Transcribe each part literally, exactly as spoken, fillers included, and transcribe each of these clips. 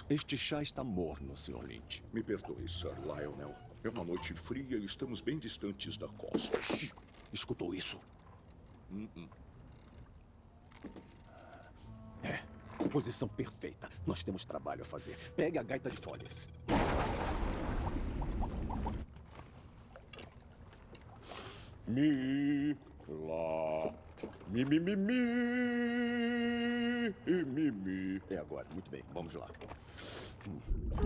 Este chá está morno, senhor Lynch. Me perdoe, Sir Lionel. É uma noite fria e estamos bem distantes da costa. Shhh. Escutou isso? Uh-uh. É, posição perfeita. Nós temos trabalho a fazer. Pegue a gaita de folhas. Mi, lá, mi, mi, mi, mi, e mi, mi. É agora, muito bem, vamos lá. Hum.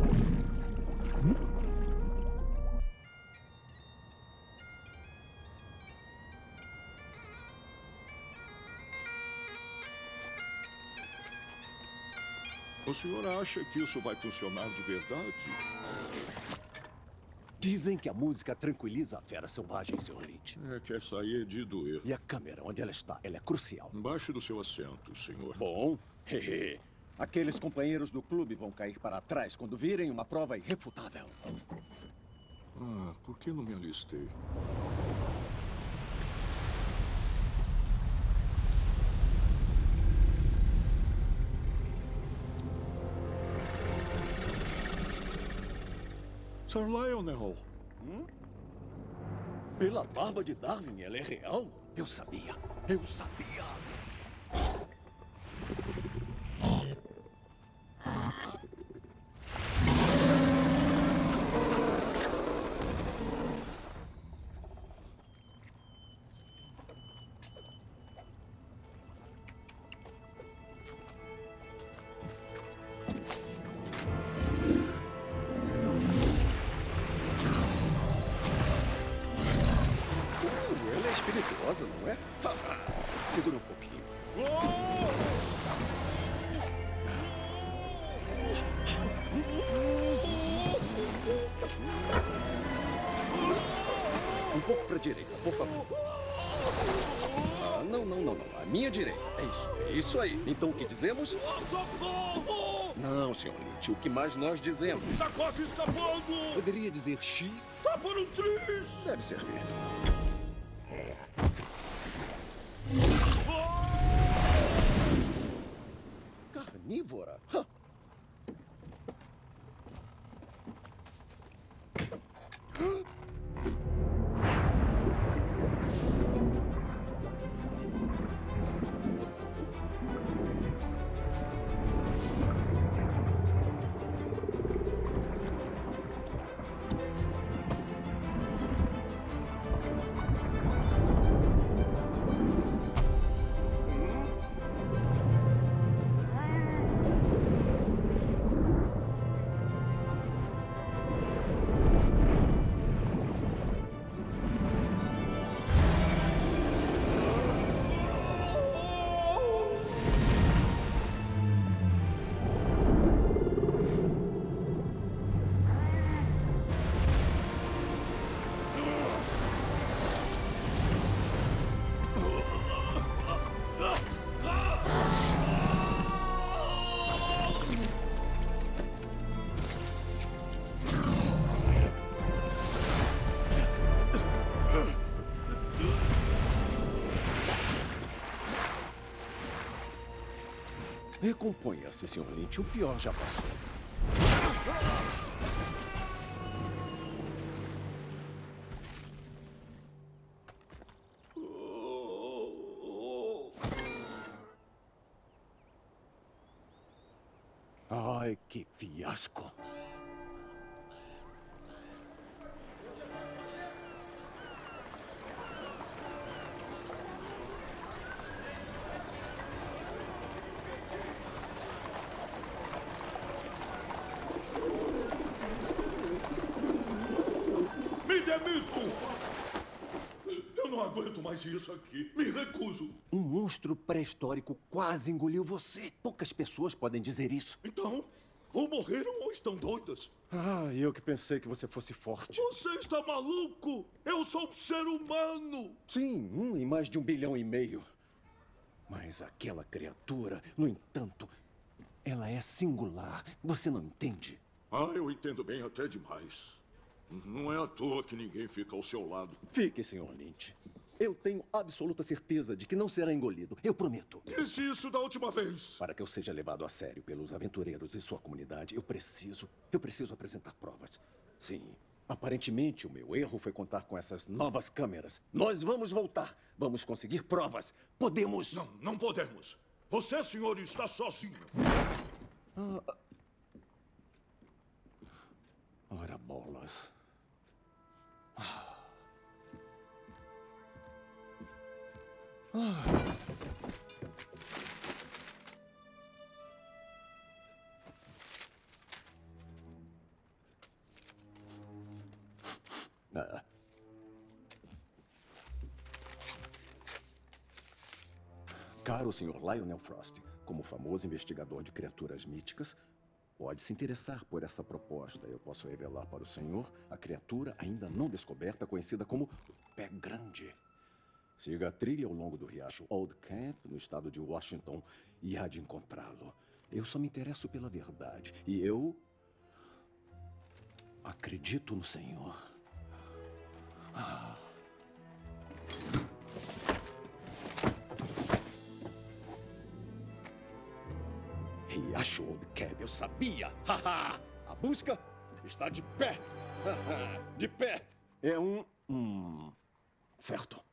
O senhor acha que isso vai funcionar de verdade? Dizem que a música tranquiliza a fera selvagem, senhor Lynch. É que essa aí é de doer. E a câmera, onde ela está? Ela é crucial. Embaixo do seu assento, senhor. Bom, hehe. Aqueles companheiros do clube vão cair para trás quando virem uma prova irrefutável. Ah, por que não me alistei? Sir Lionel. Hum? Pela barba de Darwin, ela é real? Eu sabia. Eu sabia. Espirituosa, não é? Segura um pouquinho. Um pouco para a direita, por favor. Ah, não, não, não, não. A minha direita. É isso, é isso aí. Então o que dizemos? Socorro! Não, senhor Lynch. O que mais nós dizemos? Está quase escapando! Poderia dizer X? Tá por um tris! Deve servir. Carnívora? Huh. Recomponha-se, senhor Lynch. O pior já passou. Ai, que fiasco. Eu não aguento mais isso aqui. Me recuso. Um monstro pré-histórico quase engoliu você. Poucas pessoas podem dizer isso. Então, ou morreram ou estão doidas. Ah, eu que pensei que você fosse forte. Você está maluco? Eu sou um ser humano. Sim, um em mais de um bilhão e meio. Mas aquela criatura, no entanto, ela é singular. Você não entende? Ah, eu entendo bem até demais. Não é à toa que ninguém fica ao seu lado. Fique, senhor Lynch. Eu tenho absoluta certeza de que não será engolido. Eu prometo. Disse isso da última vez. Para que eu seja levado a sério pelos aventureiros e sua comunidade, eu preciso... Eu preciso apresentar provas. Sim. Aparentemente, o meu erro foi contar com essas novas câmeras. Nós vamos voltar. Vamos conseguir provas. Podemos... Não, não podemos. Você, senhor, está sozinho. Ah... Ora, bolas. Ah... Ah. Ah. Caro senhor Lionel Frost, como famoso investigador de criaturas míticas, pode se interessar por essa proposta. Eu posso revelar para o senhor a criatura ainda não descoberta, conhecida como o Pé Grande. Siga a trilha ao longo do riacho Old Camp, no estado de Washington, e há de encontrá-lo. Eu só me interesso pela verdade. E eu... acredito no Senhor. Ah. Riacho Old Camp, eu sabia! Haha! A busca está de pé! De pé! É um... Hum, certo.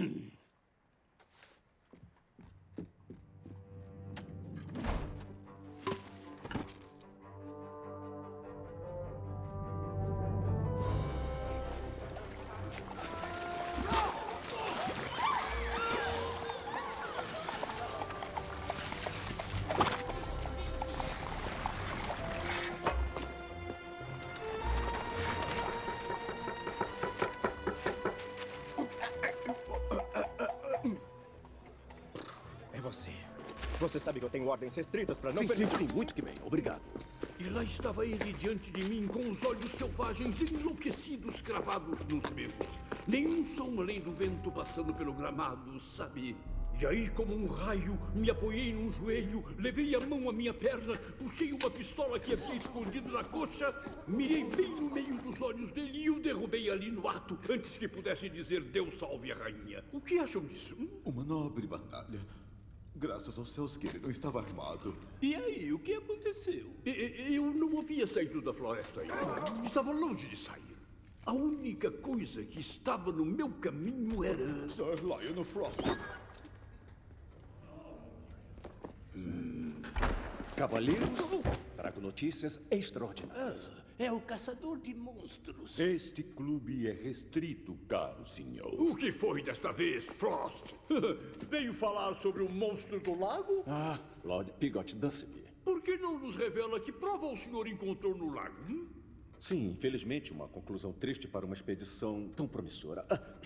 Você sabe que eu tenho ordens restritas para não... Sim, sim, sim. Muito que bem. Obrigado. E lá estava ele diante de mim, com os olhos selvagens enlouquecidos cravados nos meus. Nenhum som além do vento passando pelo gramado, sabe? E aí, como um raio, me apoiei num joelho, levei a mão à minha perna, puxei uma pistola que havia escondido na coxa, mirei bem no meio dos olhos dele e o derrubei ali no ato, antes que pudesse dizer Deus salve a rainha. O que acham disso? Hum? Uma nobre batalha. Graças aos céus que ele não estava armado. E aí, o que aconteceu? E, eu não havia saído da floresta ainda. Estava longe de sair. A única coisa que estava no meu caminho era... Sir Lionel Frost. Hum. Cavaleiros, trago notícias extraordinárias. Ah, é o caçador de monstros. Este clube é restrito, caro senhor. O que foi desta vez, Frost? Veio falar sobre o monstro do lago? Ah, Lord Pigott Dunsby. Por que não nos revela que prova o senhor encontrou no lago? Hum? Sim, infelizmente, uma conclusão triste para uma expedição tão promissora.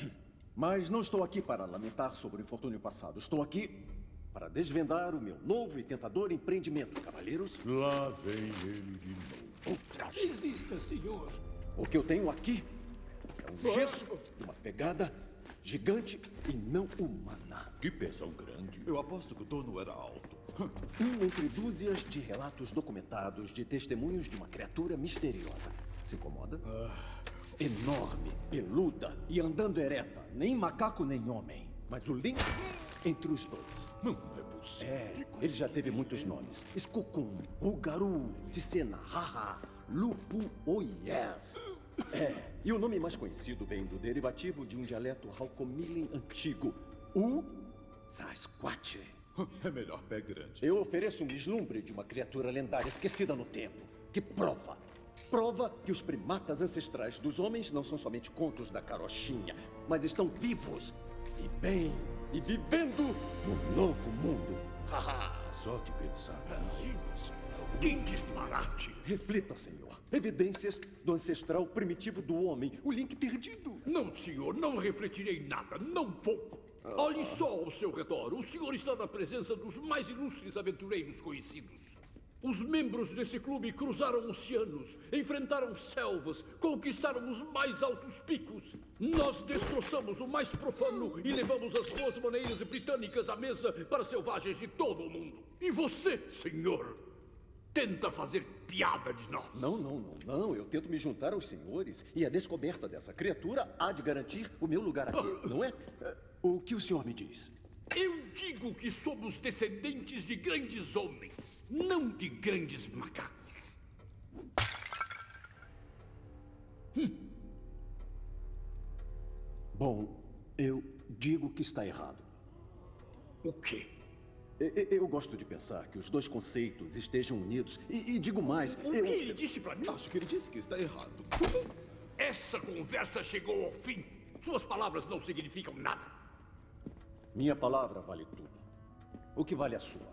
Mas não estou aqui para lamentar sobre o infortúnio passado. Estou aqui para desvendar o meu novo e tentador empreendimento, cavaleiros. Lá vem ele de novo. Outra. Resista, senhor. O que eu tenho aqui é um gesso de uma pegada gigante e não humana. Que pezão grande. Eu aposto que o dono era alto. Um entre dúzias de relatos documentados de testemunhos de uma criatura misteriosa. Se incomoda? Ah. Enorme, peluda e andando ereta. Nem macaco, nem homem. Mas o link entre os dois. Não é possível. É, ele já teve muitos nomes. Skukun, Ugaru, Ticena, Haha, Lupu, Oh Yes. É, e o nome mais conhecido vem do derivativo de um dialeto Halkomilin antigo, o Sasquatch. É melhor Pé Grande. Eu ofereço um vislumbre de uma criatura lendária esquecida no tempo, que prova, prova que os primatas ancestrais dos homens não são somente contos da carochinha, mas estão vivos, e bem, e vivendo no novo mundo. Haha. Só de pensar nisso. Que disparate! Reflita, senhor. Evidências do ancestral primitivo do homem, o link perdido. Não, senhor, não refletirei nada, não vou. Olhe só ao seu redor. O senhor está na presença dos mais ilustres aventureiros conhecidos. Os membros desse clube cruzaram oceanos, enfrentaram selvas, conquistaram os mais altos picos. Nós destroçamos o mais profano e levamos as boas maneiras britânicas à mesa para selvagens de todo o mundo. E você, senhor, tenta fazer piada de nós. Não, não, não, não. Eu tento me juntar aos senhores e a descoberta dessa criatura há de garantir o meu lugar aqui, não é? O que o senhor me diz? Eu digo que somos descendentes de grandes homens, não de grandes macacos. Hum. Bom, eu digo que está errado. O quê? Eu gosto de pensar que os dois conceitos estejam unidos. E, e digo mais... O eu... que ele disse pra mim? Acho que ele disse que está errado. Essa conversa chegou ao fim. Suas palavras não significam nada. Minha palavra vale tudo. O que vale a sua?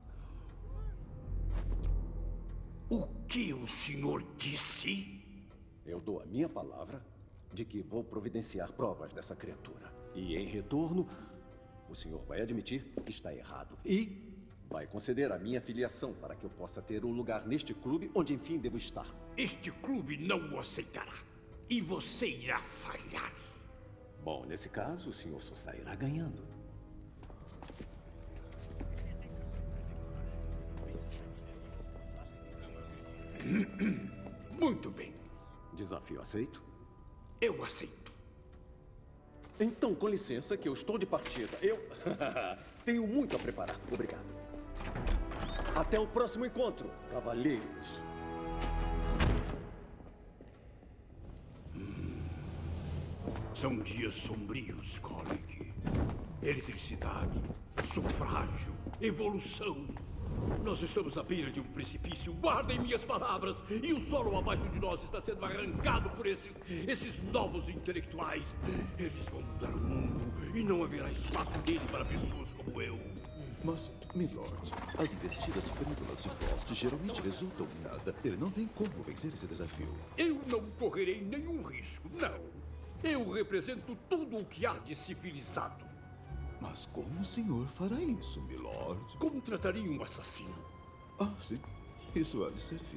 O que o senhor disse? Eu dou a minha palavra de que vou providenciar provas dessa criatura. E, em retorno, o senhor vai admitir que está errado. E vai conceder a minha filiação para que eu possa ter um lugar neste clube onde, enfim, devo estar. Este clube não o aceitará. E você irá falhar. Bom, nesse caso, o senhor só sairá ganhando. Muito bem. Desafio aceito? Eu aceito. Então, com licença, que eu estou de partida. Eu tenho muito a preparar. Obrigado. Até o próximo encontro, cavalheiros. São dias sombrios, Kolik. Eletricidade, sufrágio, evolução. Nós estamos à beira de um precipício. Guardem minhas palavras. E o solo abaixo de nós está sendo arrancado por esses, esses novos intelectuais. Eles vão mudar o mundo e não haverá espaço nele para pessoas como eu. Mas, milord, as investidas frívolas de Frost geralmente resultam em nada. Ele não tem como vencer esse desafio. Eu não correrei nenhum risco, não. Eu represento tudo o que há de civilizado. Mas como o senhor fará isso, milord? Contrataria um assassino. Ah, sim. Isso há de servir.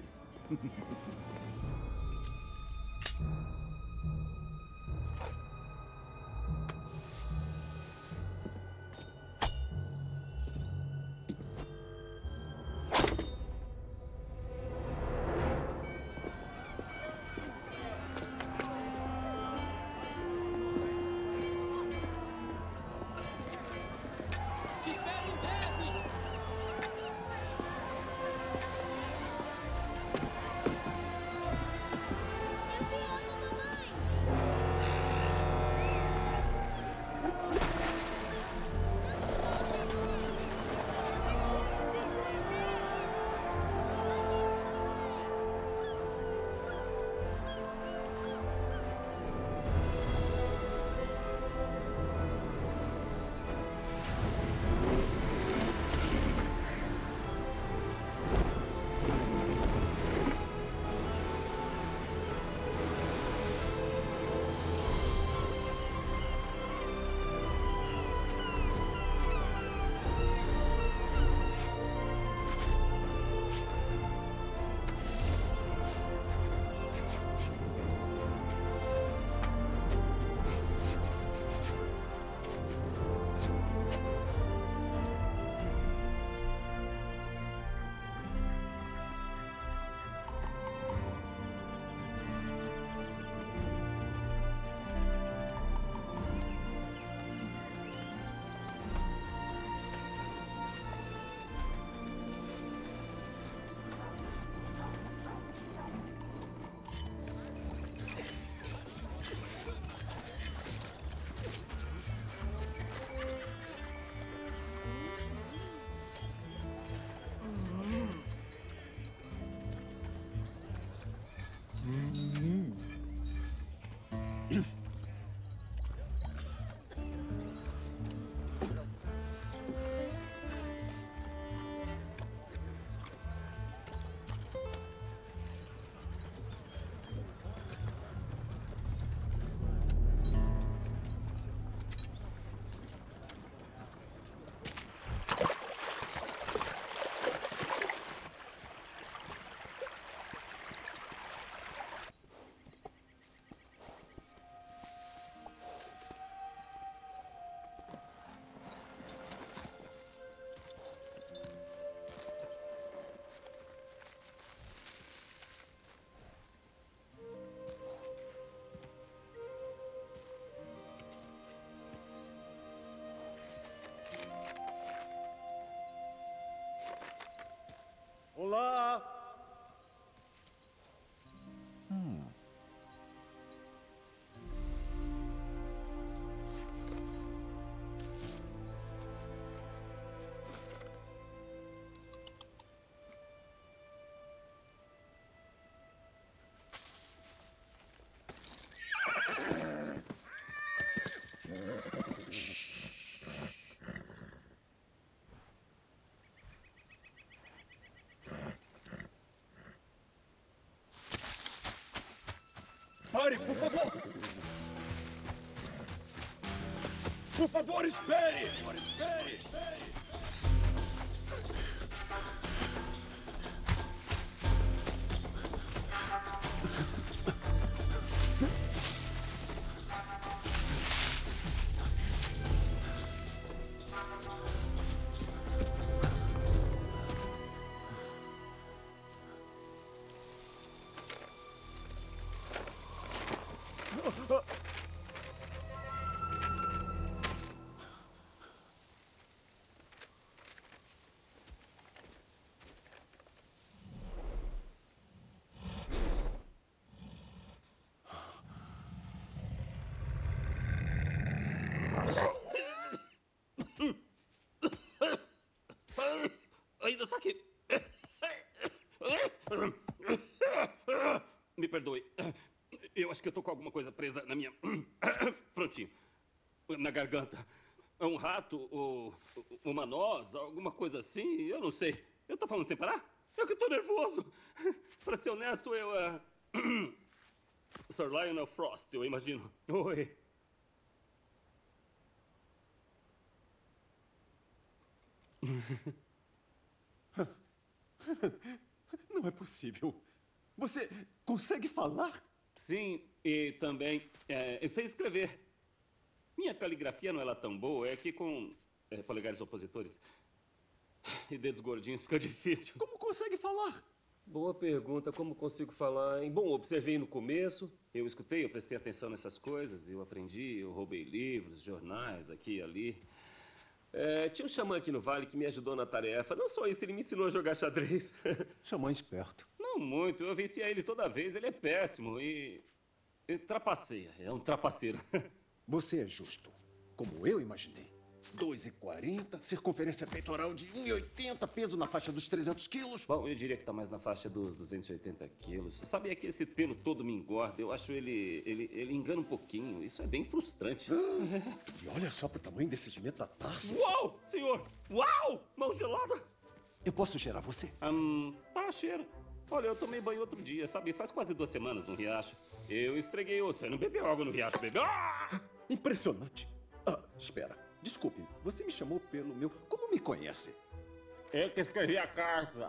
Pare, por favor! Por favor, espere! Por favor, espere! espere. Ainda tá aqui. Me perdoe. Eu acho que eu tô com alguma coisa presa na minha... Prontinho. Na garganta. Um rato ou uma noz, alguma coisa assim. Eu não sei. Eu tô falando sem parar? Eu que tô nervoso. Pra ser honesto, eu... Uh... Sir Lionel Frost, eu imagino. Oi. Não é possível. Você consegue falar? Sim, e também é, eu sei escrever. Minha caligrafia não é lá tão boa, é que com é, polegares opositores e dedos gordinhos fica difícil. Como consegue falar? Boa pergunta, como consigo falar, hein? Bom, observei no começo. Eu escutei, eu prestei atenção nessas coisas, eu aprendi, eu roubei livros, jornais, aqui e ali. É, tinha um xamã aqui no vale que me ajudou na tarefa. Não só isso, ele me ensinou a jogar xadrez. Xamã esperto. Não muito, eu vencia ele toda vez, ele é péssimo e... e trapaceia, é um trapaceiro. Você é justo, como eu imaginei. dois e quarenta, circunferência peitoral de um e oitenta, peso na faixa dos trezentos quilos. Bom, eu diria que tá mais na faixa dos duzentos e oitenta quilos. Sabia que esse pelo todo me engorda? Eu acho ele, ele, ele engana um pouquinho. Isso é bem frustrante. E olha só pro tamanho desses metatarsos. Uau, senhor! Uau! Mão gelada! Eu posso cheirar você? Hum, tá, cheira. Olha, eu tomei banho outro dia, sabe? Faz quase duas semanas no riacho. Eu esfreguei o... Você não bebeu água no riacho, bebeu? Ah! Impressionante. Ah, espera. Desculpe, você me chamou pelo meu... Como me conhece? Eu que escrevi a carta.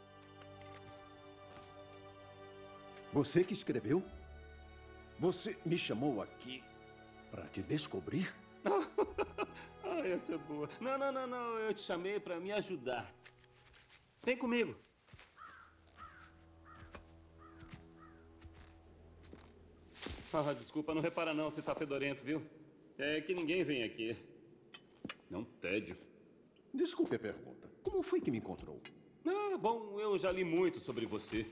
Você que escreveu? Você me chamou aqui para te descobrir? Ah, essa é boa. Não, não, não, não. Eu te chamei para me ajudar. Vem comigo. Ah, desculpa, não repara não se tá fedorento, viu? É que ninguém vem aqui. É um tédio. Desculpe a pergunta. Como foi que me encontrou? Ah, bom, eu já li muito sobre você.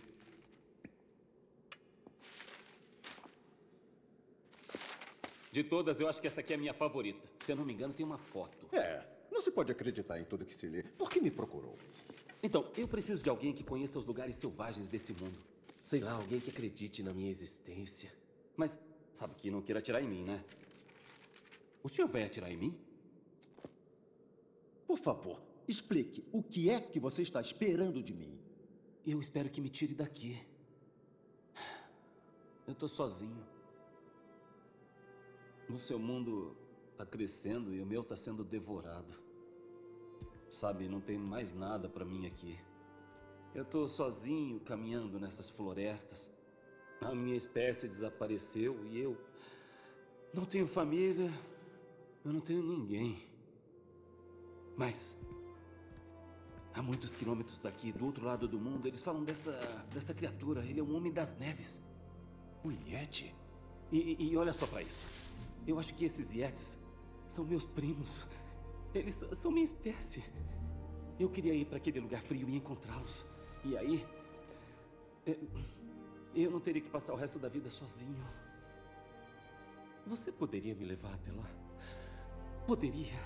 De todas, eu acho que essa aqui é a minha favorita. Se eu não me engano, tem uma foto. É, não se pode acreditar em tudo que se lê. Por que me procurou? Então, eu preciso de alguém que conheça os lugares selvagens desse mundo. Sei lá, alguém que acredite na minha existência. Mas sabe que não queira atirar em mim, né? O senhor vai atirar em mim? Por favor, explique o que é que você está esperando de mim. Eu espero que me tire daqui. Eu tô sozinho. O seu mundo tá crescendo e o meu tá sendo devorado. Sabe, não tem mais nada pra mim aqui. Eu tô sozinho caminhando nessas florestas. A minha espécie desapareceu e eu não tenho família, eu não tenho ninguém. Mas a muitos quilômetros daqui, do outro lado do mundo, eles falam dessa, dessa criatura. Ele é um homem das neves. O Yeti? E, e, e olha só pra isso. Eu acho que esses Yetis são meus primos. Eles são minha espécie. Eu queria ir pra aquele lugar frio e encontrá-los. E aí... É... eu não teria que passar o resto da vida sozinho. Você poderia me levar até lá? Poderia.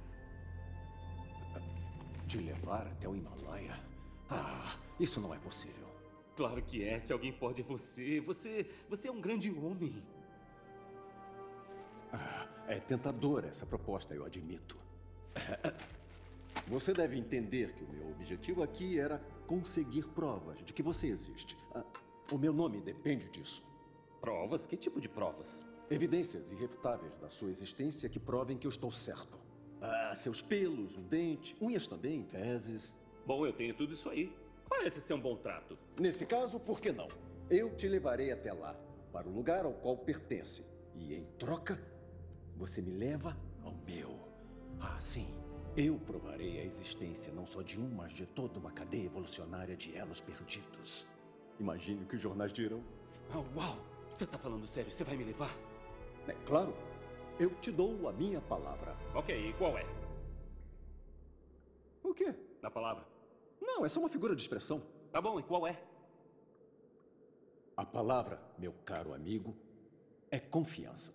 Te levar até o Himalaia? Ah, isso não é possível. Claro que é. Se alguém pode, é você. Você, você é um grande homem. Ah, é tentadora essa proposta, eu admito. Você deve entender que o meu objetivo aqui era conseguir provas de que você existe. Ah, o meu nome depende disso. Provas? Que tipo de provas? Evidências irrefutáveis da sua existência que provem que eu estou certo. Ah, seus pelos, um dente, unhas também, fezes. Bom, eu tenho tudo isso aí. Parece ser um bom trato. Nesse caso, por que não? Eu te levarei até lá, para o lugar ao qual pertence. E em troca, você me leva ao meu. Ah, sim. Eu provarei a existência não só de um, mas de toda uma cadeia evolucionária de elos perdidos. Imagine o que os jornais dirão. Oh, uau! Você tá falando sério? Você vai me levar? É claro. Eu te dou a minha palavra. Ok, e qual é? O quê? A palavra. Não, é só uma figura de expressão. Tá bom, e qual é? A palavra, meu caro amigo, é confiança.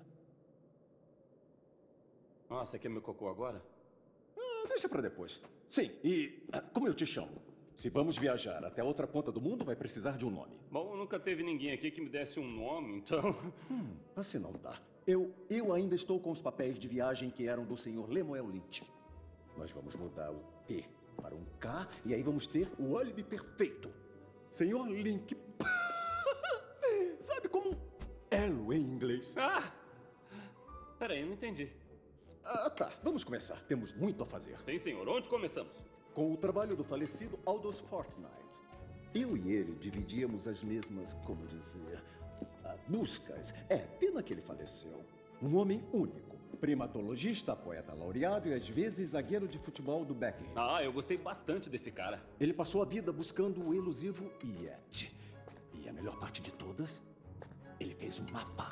Ah, você quer meu cocô agora? Ah, deixa pra depois. Sim, e ah, como eu te chamo? Se vamos viajar até a outra ponta do mundo, vai precisar de um nome. Bom, nunca teve ninguém aqui que me desse um nome, então... Hum, assim não dá. Eu, eu ainda estou com os papéis de viagem que eram do senhor Lemuel Lynch. Nós vamos mudar o P para um K e aí vamos ter o álibi perfeito. senhor Link. Sabe como elo em inglês? Ah! Peraí, eu não entendi. Ah, tá. Vamos começar. Temos muito a fazer. Sim, senhor. Onde começamos? Com o trabalho do falecido Aldous Fortnite. Eu e ele dividíamos as mesmas, como dizer, ah, buscas. É, pena que ele faleceu. Um homem único. Primatologista, poeta laureado e às vezes zagueiro de futebol do Beckham. Ah, eu gostei bastante desse cara. Ele passou a vida buscando o elusivo Yet. E a melhor parte de todas, ele fez um mapa.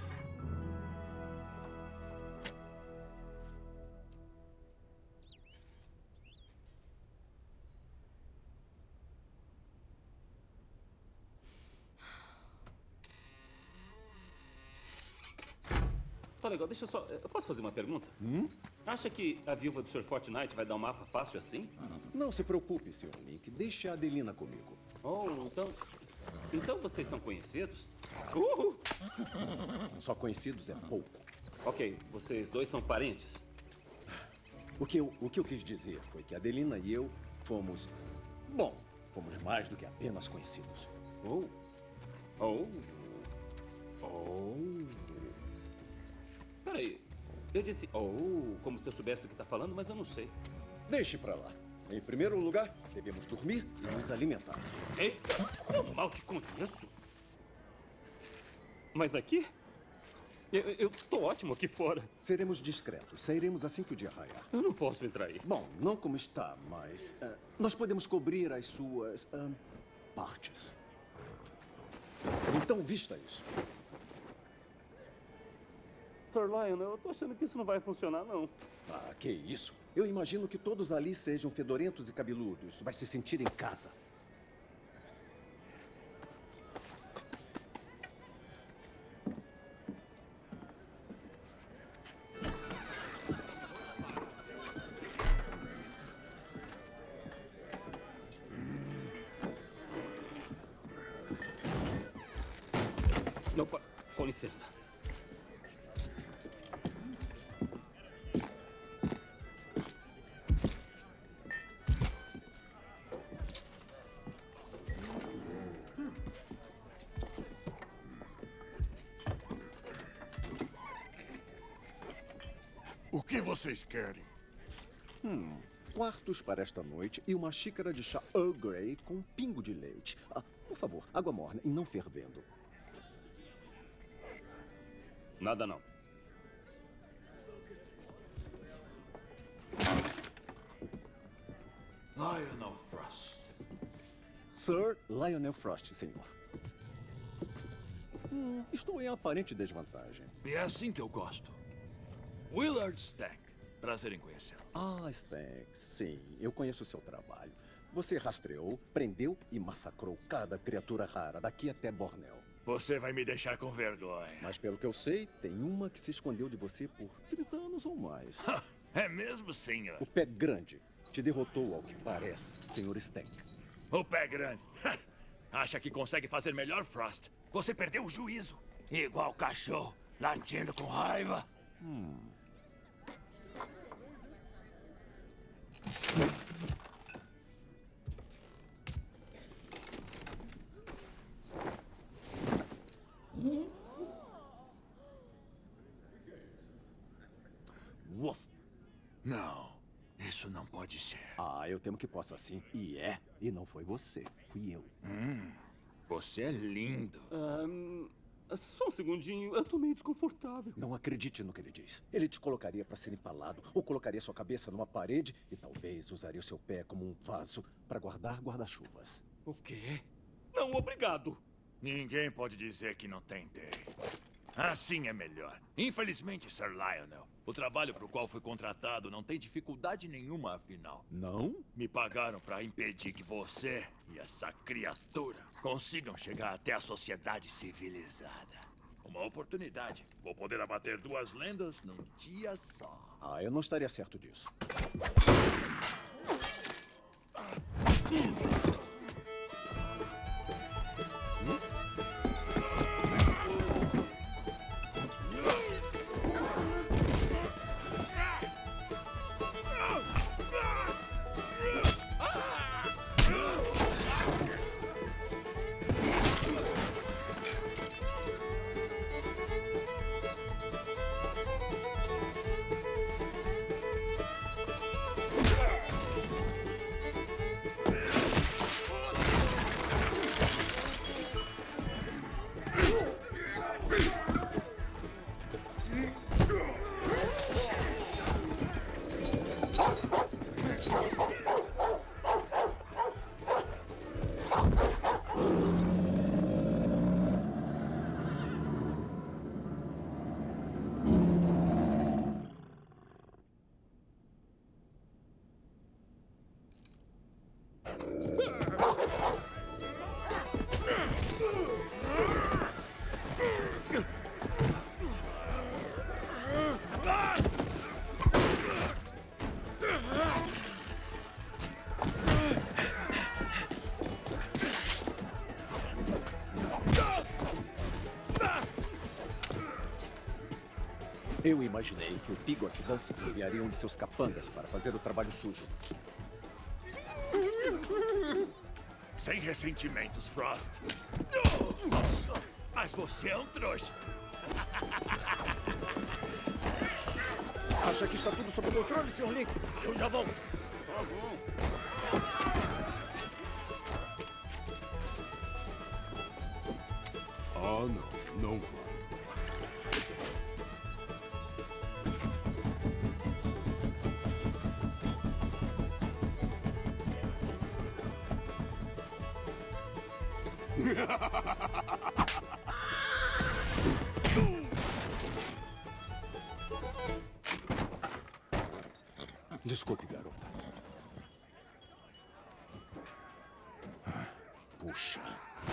Tá legal, deixa eu só... Eu posso fazer uma pergunta? Hum? Acha que a viúva do senhor Fortnite vai dar um mapa fácil assim? Não se preocupe, senhor Link. Deixe a Adelina comigo. Oh, então... Então vocês são conhecidos? Uhul! Só conhecidos é pouco. Ok, vocês dois são parentes? O que eu, o que eu quis dizer foi que a Adelina e eu fomos... Bom, fomos mais do que apenas conhecidos. Oh. Oh. Oh... Peraí, eu disse oh, como se eu soubesse do que tá falando, mas eu não sei. Deixe pra lá. Em primeiro lugar, devemos dormir e nos alimentar. Eita, eu mal te conheço. Mas aqui? Eu, eu tô ótimo aqui fora. Seremos discretos. Sairemos assim que o dia raiar. Eu não posso entrar aí. Bom, não como está, mas... ah, nós podemos cobrir as suas... ah, partes. Então, vista isso. senhor Lion, eu tô achando que isso não vai funcionar, não. Ah, que isso. Eu imagino que todos ali sejam fedorentos e cabeludos. Vai se sentir em casa. Opa, com licença. O que vocês querem? Hum, quartos para esta noite e uma xícara de chá Earl Grey com um pingo de leite. Ah, por favor, água morna e não fervendo. Nada não. Lionel Frost. Sir Lionel Frost, senhor. Hum, estou em aparente desvantagem. E é assim que eu gosto. Willard Stank. Prazer em conhecê-lo. Ah, Stank, sim, eu conheço o seu trabalho. Você rastreou, prendeu e massacrou cada criatura rara daqui até Bornéu. Você vai me deixar com vergonha. Mas pelo que eu sei, tem uma que se escondeu de você por trinta anos ou mais. É mesmo, senhor? O Pé Grande te derrotou, ao que parece, senhor Stank. O Pé Grande. Acha que consegue fazer melhor, Frost? Você perdeu o juízo. Igual cachorro, latindo com raiva. Hum... Wolf. Não, isso não pode ser. Ah, eu temo que possa sim. E é. E não foi você. Fui eu. Hum, você é lindo. Um, só um segundinho. Eu tô meio desconfortável. Não acredite no que ele diz. Ele te colocaria para ser empalado, ou colocaria sua cabeça numa parede e talvez usaria o seu pé como um vaso para guardar guarda-chuvas. O quê? Não, obrigado. Ninguém pode dizer que não tentei. Assim é melhor. Infelizmente, Sir Lionel, o trabalho para o qual fui contratado não tem dificuldade nenhuma, afinal. Não? Me pagaram para impedir que você e essa criatura consigam chegar até a sociedade civilizada. Uma oportunidade. Vou poder abater duas lendas num dia só. Ah, eu não estaria certo disso. Eu imaginei que o Pigott Dance enviaria um de seus capangas para fazer o trabalho sujo. Sem ressentimentos, Frost. Mas você é um trouxa. Acha que está tudo sob controle, senhor Link? Eu já volto. Tá bom. Ah, não. Não vai. Desculpe, garota. Puxa.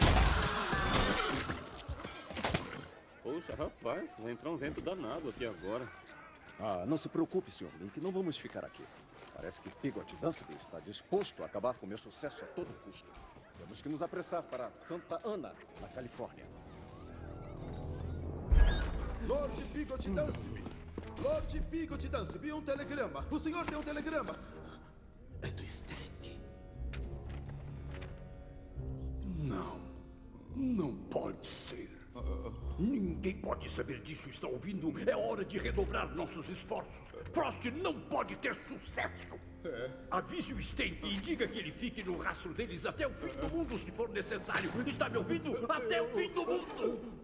Poxa, rapaz, vai entrar um vento danado aqui agora. Ah, não se preocupe, senhor Link. Não vamos ficar aqui. Parece que Pigott Dancery está disposto a acabar com meu sucesso a todo custo. Temos que nos apressar para Santa Ana, na Califórnia. Lord Pigott Danceby! Lord Pigott Danceby, um telegrama! O senhor tem um telegrama! É do Stank. Não. Não pode ser. Ninguém pode saber disso, está ouvindo? É hora de redobrar nossos esforços. Frost não pode ter sucesso. É. Avise o Stank e diga que ele fique no rastro deles até o fim do mundo, se for necessário. Está me ouvindo? Até o fim do mundo!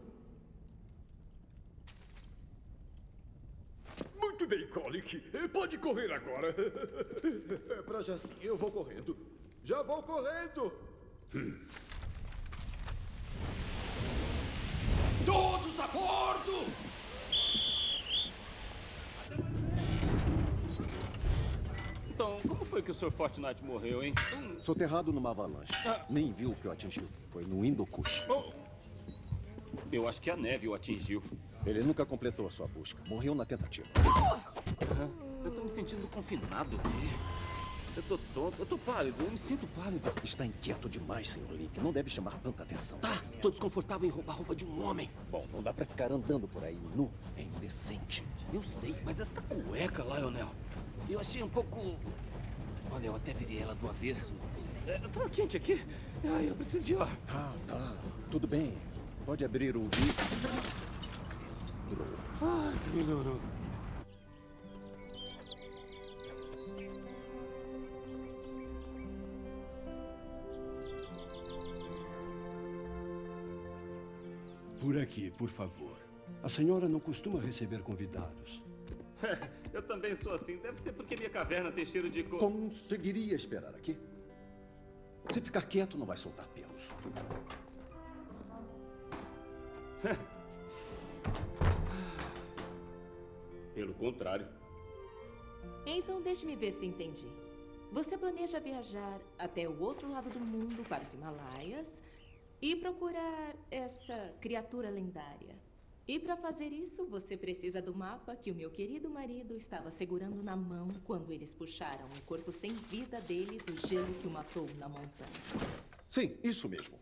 Muito bem, Colic. Pode correr agora. É pra já sim, eu vou correndo. Já vou correndo! Hum. Todos a bordo! Então, como foi que o senhor Fortnite morreu, hein? Soterrado numa avalanche. Ah. Nem viu o que o atingiu. Foi no Hindukush. Oh. Eu acho que a neve o atingiu. Ele nunca completou a sua busca. Morreu na tentativa. Eu tô me sentindo confinado aqui. Eu tô tonto, eu tô pálido, eu me sinto pálido. Está inquieto demais, senhor Link. Não deve chamar tanta atenção. Tá, tô desconfortável em roubar a roupa de um homem. Bom, não dá pra ficar andando por aí nu. É indecente. Eu sei, mas essa cueca, Lionel, eu achei um pouco... Olha, eu até virei ela do avesso. Mas, é, tá quente aqui. Ai, eu preciso de ar. Tá, tá. Tudo bem. Pode abrir o vidro. Ai, melhorou. Por aqui, por favor. A senhora não costuma receber convidados. Eu também sou assim. Deve ser porque minha caverna tem cheiro de... Co... Conseguiria esperar aqui? Se ficar quieto, não vai soltar pelos. Pelo contrário. Então deixe-me ver se entendi. Você planeja viajar até o outro lado do mundo, para os Himalaias, e procurar essa criatura lendária. E para fazer isso, você precisa do mapa que o meu querido marido estava segurando na mão quando eles puxaram o corpo sem vida dele do gelo que o matou na montanha. Sim, isso mesmo.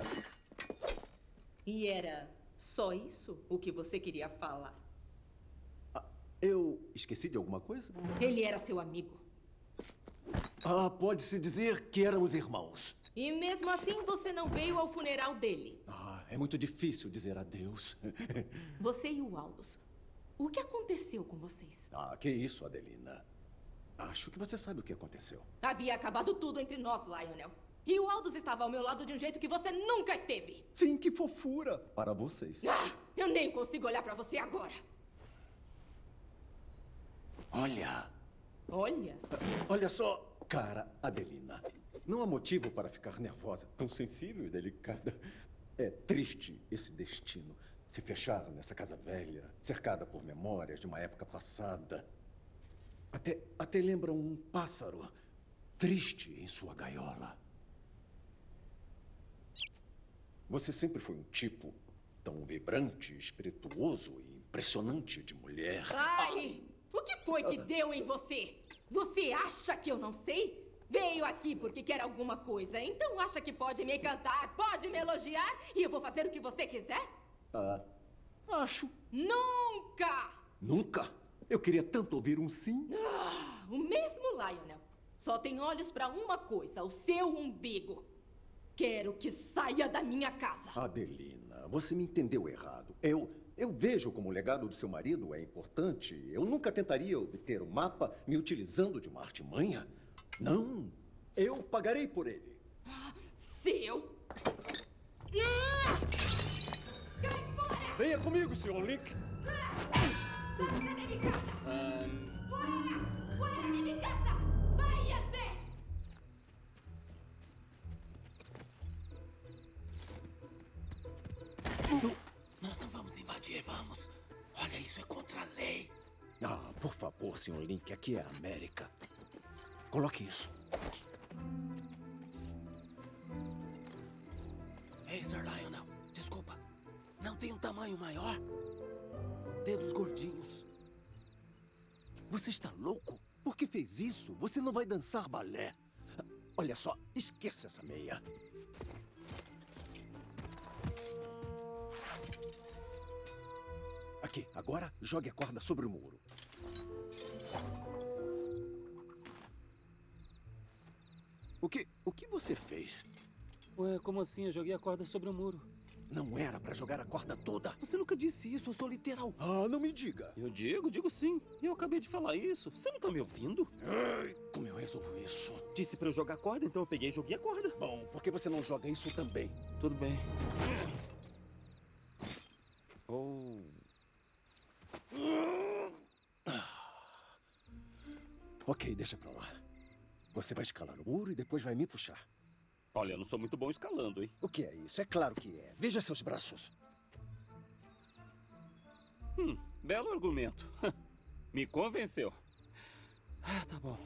E era só isso o que você queria falar? Ah, eu esqueci de alguma coisa? Ele era seu amigo. Ah, pode-se dizer que éramos irmãos. E mesmo assim, você não veio ao funeral dele. Ah, é muito difícil dizer adeus. Você e o Aldous. O que aconteceu com vocês? Ah, que isso, Adelina. Acho que você sabe o que aconteceu. Havia acabado tudo entre nós, Lionel. E o Aldous estava ao meu lado de um jeito que você nunca esteve. Sim, que fofura para vocês. Ah, eu nem consigo olhar para você agora. Olha. Olha? Olha só, cara, Adelina. Não há motivo para ficar nervosa, tão sensível e delicada. É triste esse destino. Se fechar nessa casa velha, cercada por memórias de uma época passada. Até, até lembra um pássaro triste em sua gaiola. Você sempre foi um tipo tão vibrante, espirituoso e impressionante de mulher. Ai! O que foi que deu em você? Você acha que eu não sei? Veio aqui porque quer alguma coisa, então acha que pode me cantar, pode me elogiar e eu vou fazer o que você quiser? Ah, acho. Nunca! Nunca? Eu queria tanto ouvir um sim. Ah, o mesmo Lionel. Só tem olhos pra uma coisa, o seu umbigo. Quero que saia da minha casa. Adelina, você me entendeu errado. Eu... Eu vejo como o legado do seu marido é importante. Eu nunca tentaria obter o mapa me utilizando de uma artimanha. Não, eu pagarei por ele. Seu? Ah! Cai fora! Venha comigo, senhor Link. Fora da minha casa! Um... Fora! Fora da minha casa! Vai até! Nós não vamos invadir, vamos. Olha, isso é contra a lei. Ah, por favor, senhor Link, aqui é a América. Coloque isso. Ei, Sir Lionel, desculpa. Não tem um tamanho maior? Dedos gordinhos. Você está louco? Por que fez isso? Você não vai dançar balé. Olha só, esqueça essa meia. Aqui, agora jogue a corda sobre o muro. O que, o que você fez? Ué, como assim? Eu joguei a corda sobre o muro. Não era pra jogar a corda toda. Você nunca disse isso, eu sou literal. Ah, não me diga. Eu digo, digo sim. Eu acabei de falar isso. Você não tá me ouvindo? Ai, como eu resolvo isso? Disse pra eu jogar a corda, então eu peguei e joguei a corda. Bom, por que você não joga isso também? Tudo bem. Oh... Ok, deixa pra lá. Você vai escalar o muro e depois vai me puxar. Olha, eu não sou muito bom escalando, hein? O que é isso? É claro que é. Veja seus braços. Hum, belo argumento. Me convenceu. Ah, tá bom.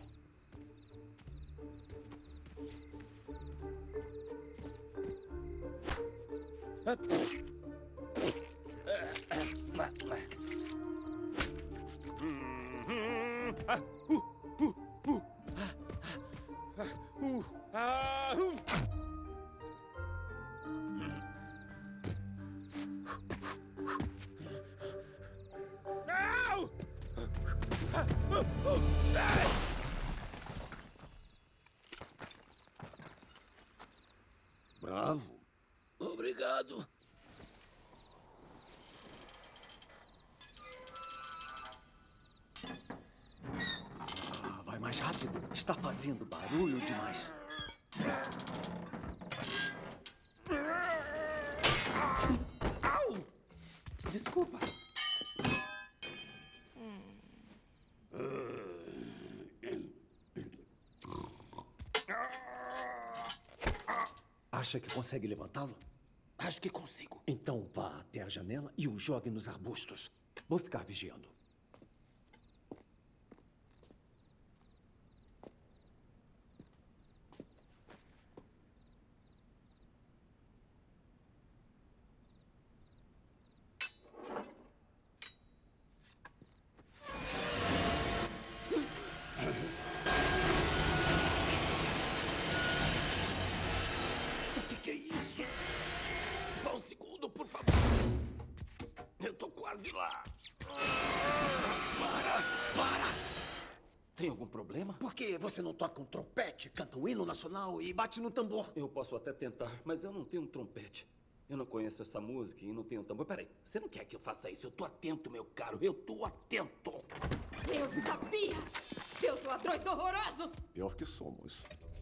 Ah, uh, uh, uh, ah, ah, uh, ah, uh. Não! Ah, uh, uh, ah. Bravo. Obrigado. Ah, vai mais rápido. Está fazendo barulho demais. Au! Desculpa. Acha que consegue levantá-lo? Acho que consigo. Então vá até a janela e o jogue nos arbustos. Vou ficar vigiando. Tem algum problema? Por que você não toca um trompete, canta um hino nacional e bate no tambor? Eu posso até tentar, mas eu não tenho um trompete. Eu não conheço essa música e não tenho tambor. Peraí, você não quer que eu faça isso? Eu tô atento, meu caro. Eu tô atento. Eu sabia! Seus ladrões horrorosos! Pior que somos.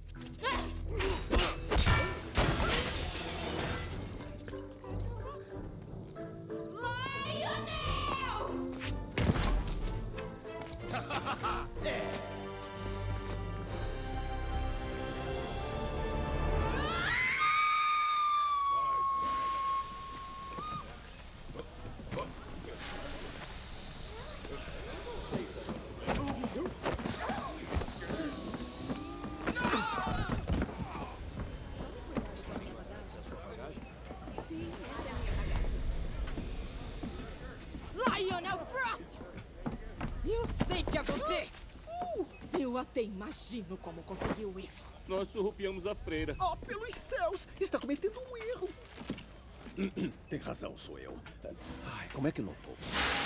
Lionel Frost! Eu sei que é você! Eu até imagino como conseguiu isso. Nós surrupiamos a freira. Oh, pelos céus! Está cometendo um erro. Tem razão, sou eu. Ai, como é que notou?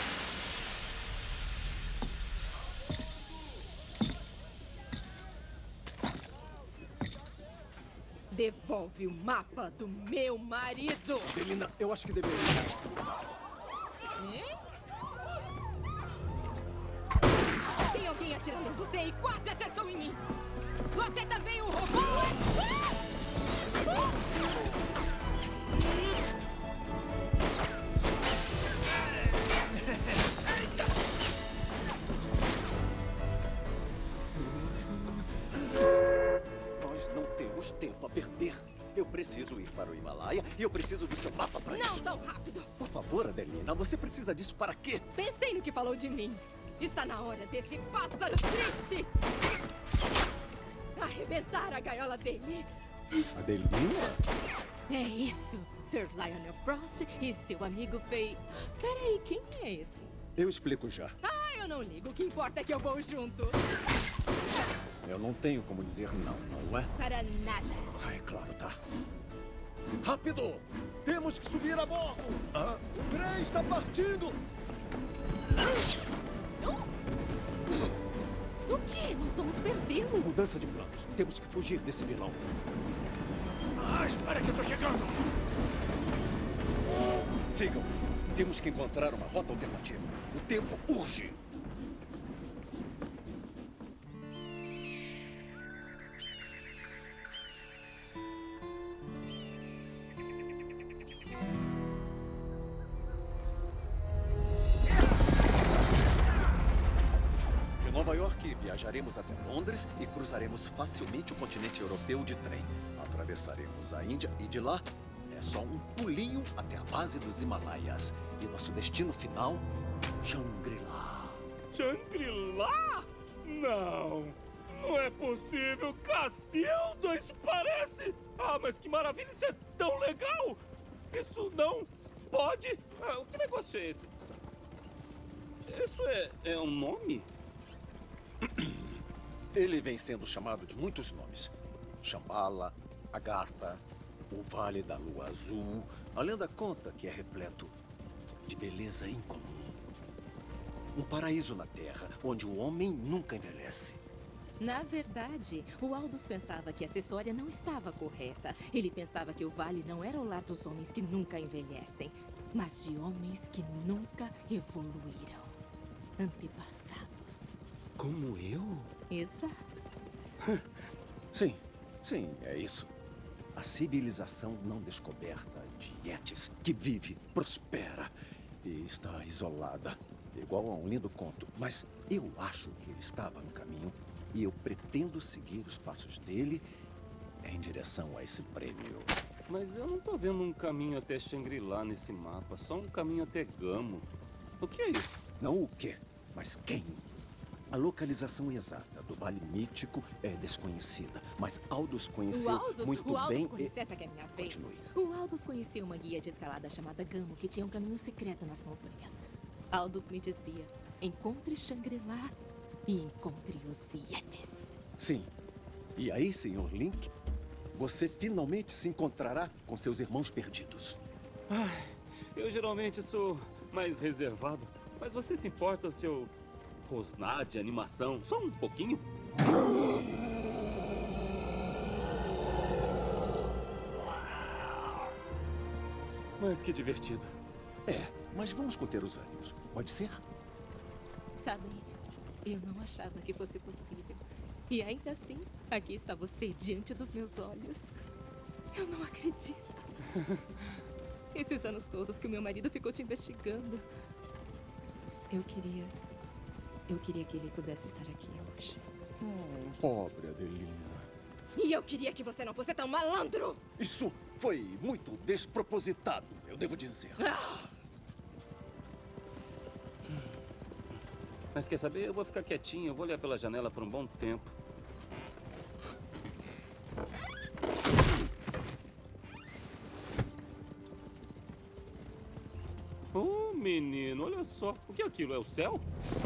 Devolve o mapa do meu marido! Delina, eu acho que deveria. Hein? Tem alguém atirando em você e quase acertou em mim! Você também o roubou! Ah! Nós não temos tempo a perder. Eu preciso ir para o Himalaia e eu preciso do seu mapa para isso. Não tão rápido! Por favor, Adelina, você precisa disso para quê? Pensei no que falou de mim. Está na hora desse pássaro triste arrebentar a gaiola dele. Adelina? É isso, Sir Lionel Frost e seu amigo Fei. Peraí, quem é esse? Eu explico já. Ah, eu não ligo. O que importa é que eu vou junto. Eu não tenho como dizer não, não é? Para nada. Ah, é claro, tá. Rápido! Temos que subir a bordo! Ah, o trem está partindo! O quê? Nós vamos perdê-lo. Mudança de planos. Temos que fugir desse vilão. Ah, espera que eu tô chegando! Sigam-me. Temos que encontrar uma rota alternativa. O tempo urge. De Nova York, viajaremos até Londres e cruzaremos facilmente o continente europeu de trem. Atravessaremos a Índia e de lá é só um pulinho até a base dos Himalaias. E nosso destino final, Shangri-La. Shangri-La? Não! Não é possível! Cacilda, isso parece! Ah, mas que maravilha! Isso é tão legal! Isso não pode... Ah, que negócio é esse? Isso é, é um nome? Ele vem sendo chamado de muitos nomes. Shambhala, Agartha, o Vale da Lua Azul. A lenda conta que é repleto de beleza incomum. Um paraíso na Terra, onde o homem nunca envelhece. Na verdade, o Aldous pensava que essa história não estava correta. Ele pensava que o Vale não era o lar dos homens que nunca envelhecem, mas de homens que nunca evoluíram. Antepassados. Como eu? Exato. Sim, sim, é isso. A civilização não descoberta de Yetis, que vive, prospera e está isolada, igual a um lindo conto. Mas eu acho que ele estava no caminho e eu pretendo seguir os passos dele em direção a esse prêmio. Mas eu não tô vendo um caminho até Shangri-La nesse mapa, só um caminho até Gamo. O que é isso? Não o quê, mas quem? A localização exata do Vale Mítico é desconhecida, mas Aldous conheceu o Aldous, muito o Aldous bem... conheceu, essa que é a minha vez. Continue. O Aldous conheceu uma guia de escalada chamada Gamo, que tinha um caminho secreto nas montanhas. Aldous me dizia, encontre Shangri-La e encontre os Yetis. Sim. E aí, senhor Link, você finalmente se encontrará com seus irmãos perdidos. Ai, eu geralmente sou mais reservado, mas você se importa se eu rosnar de animação só um pouquinho? Mas que divertido. É, mas vamos conter os ânimos. Pode ser? Sabe, eu não achava que fosse possível. E ainda assim, aqui está você diante dos meus olhos. Eu não acredito. Esses anos todos que o meu marido ficou te investigando. Eu queria... Eu queria que ele pudesse estar aqui hoje. Hum, pobre Adelina. E eu queria que você não fosse tão malandro! Isso foi muito despropositado, eu devo dizer. Ah! Mas quer saber? Eu vou ficar quietinho, eu vou olhar pela janela por um bom tempo. Oh, menino, olha só. O que é aquilo? É o céu?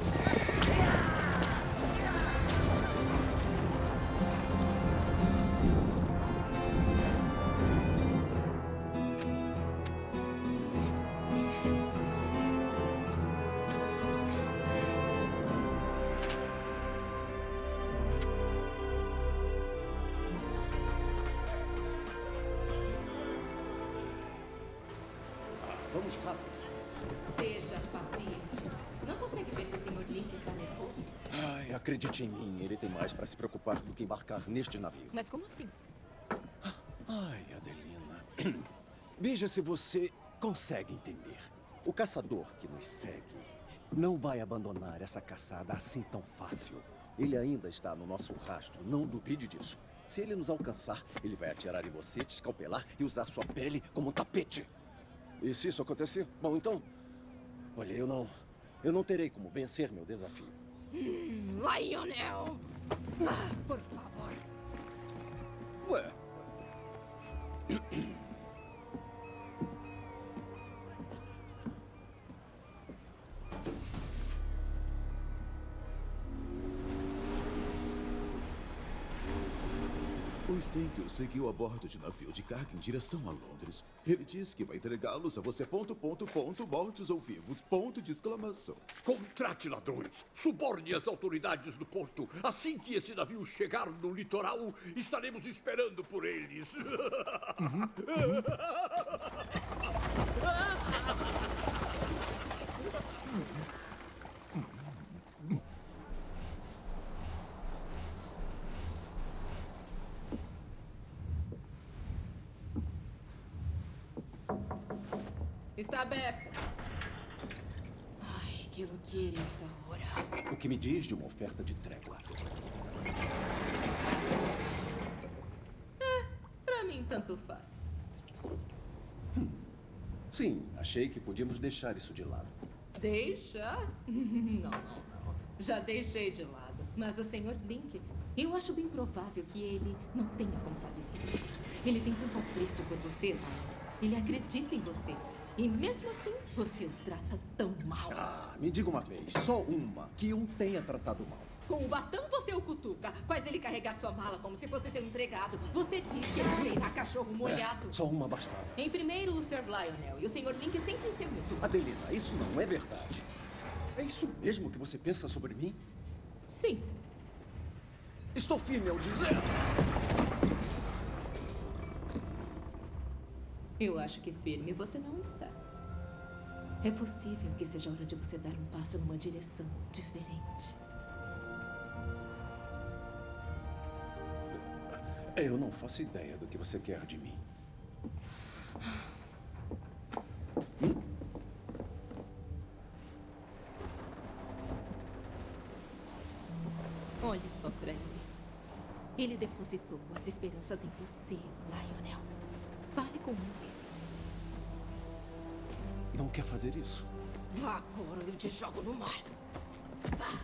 Vamos rápido. Seja paciente. Não consegue ver que o senhor Link está nervoso? Ai, acredite em mim, ele tem mais para se preocupar do que embarcar neste navio. Mas como assim? Ai, Adelina. Veja se você consegue entender. O caçador que nos segue não vai abandonar essa caçada assim tão fácil. Ele ainda está no nosso rastro, não duvide disso. Se ele nos alcançar, ele vai atirar em você, te escalpelar e usar sua pele como um tapete. E se isso acontecer, bom, então... Olha, eu não... Eu não terei como vencer meu desafio. Hum, Lionel! Ah, por favor. Ué... O Stank o seguiu a bordo de navio de carga em direção a Londres. Ele disse que vai entregá-los a você, ponto, ponto, ponto, mortos ou vivos, ponto de exclamação. Contrate ladrões, suborne as autoridades do porto. Assim que esse navio chegar no litoral, estaremos esperando por eles. Uhum. Está aberto. Ai, que loucura esta hora. O que me diz de uma oferta de trégua? É, pra mim tanto faz. Hum. Sim, achei que podíamos deixar isso de lado. Deixa? Não, não, não. Já deixei de lado. Mas o senhor Link, eu acho bem provável que ele não tenha como fazer isso. Ele tem tanto apreço por você, Lionel. Ele acredita em você. E mesmo assim, você o trata tão mal. Ah, me diga uma vez, só uma, que eu tenha tratado mal. Com o bastão você o cutuca, faz ele carregar sua mala como se fosse seu empregado. Você diz que ele cheira a cachorro molhado. É, só uma bastava. Em primeiro, o senhor Lionel e o senhor Link sempre em segundo. Adelina, isso não é verdade. É isso mesmo que você pensa sobre mim? Sim. Estou firme ao dizer. Eu acho que firme você não está. É possível que seja hora de você dar um passo numa direção diferente. Eu não faço ideia do que você quer de mim. Hum? Olhe só pra ele. Ele depositou as esperanças em você, Lionel. Fale com ele. Não quer fazer isso? Vá agora ou eu te jogo no mar. Vá.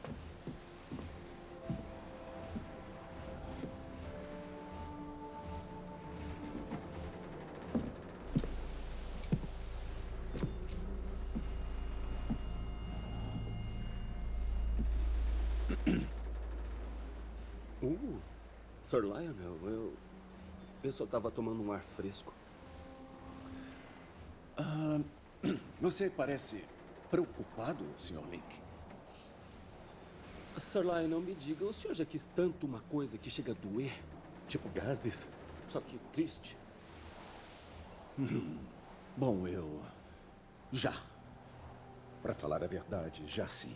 Uh, Sir Lionel, eu... Eu só estava tomando um ar fresco. Ah, você parece preocupado, senhor Link. Sir Lionel, me diga, o senhor já quis tanto uma coisa que chega a doer? Tipo gases? Só que triste. Hum, bom, eu... Já. Para falar a verdade, já sim.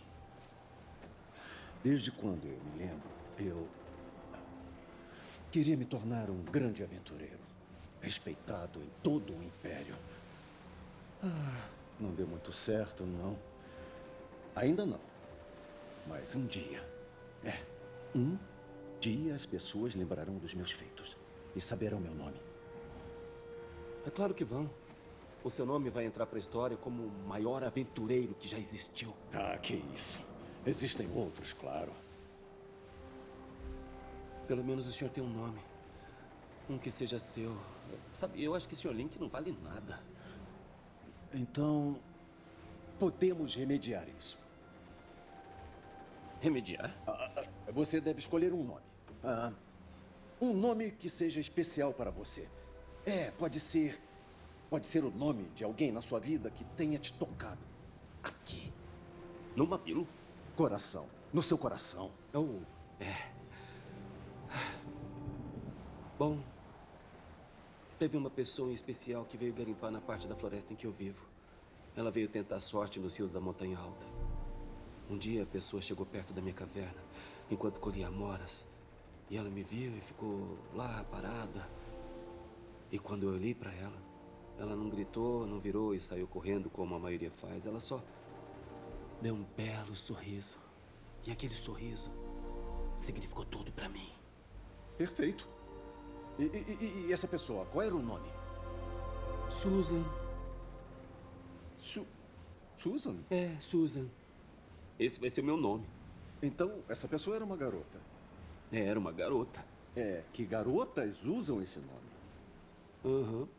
Desde quando eu me lembro, eu... queria me tornar um grande aventureiro. Respeitado em todo o Império. Ah, não deu muito certo, não. Ainda não. Mas um dia... É, um dia as pessoas lembrarão dos meus feitos. E saberão meu nome. É claro que vão. O seu nome vai entrar para a história como o maior aventureiro que já existiu. Ah, que isso. Existem outros, claro. Pelo menos o senhor tem um nome. Um que seja seu. Sabe, eu acho que o senhor Link não vale nada. Então, podemos remediar isso. Remediar? Ah, você deve escolher um nome. Ah, um nome que seja especial para você. É, pode ser... Pode ser o nome de alguém na sua vida que tenha te tocado. Aqui. No mamilo? Coração. No seu coração. Oh, é. Bom, teve uma pessoa em especial que veio garimpar na parte da floresta em que eu vivo. Ela veio tentar sorte nos rios da Montanha Alta. Um dia a pessoa chegou perto da minha caverna, enquanto colhia amoras. E ela me viu e ficou lá, parada. E quando eu olhei para ela, ela não gritou, não virou e saiu correndo como a maioria faz. Ela só deu um belo sorriso. E aquele sorriso significou tudo para mim. Perfeito. E, e, e essa pessoa, qual era o nome? Susan. Su Susan? É, Susan. Esse vai ser o meu nome. Então, essa pessoa era uma garota? É, era uma garota. É, que garotas usam esse nome? Aham. Uhum.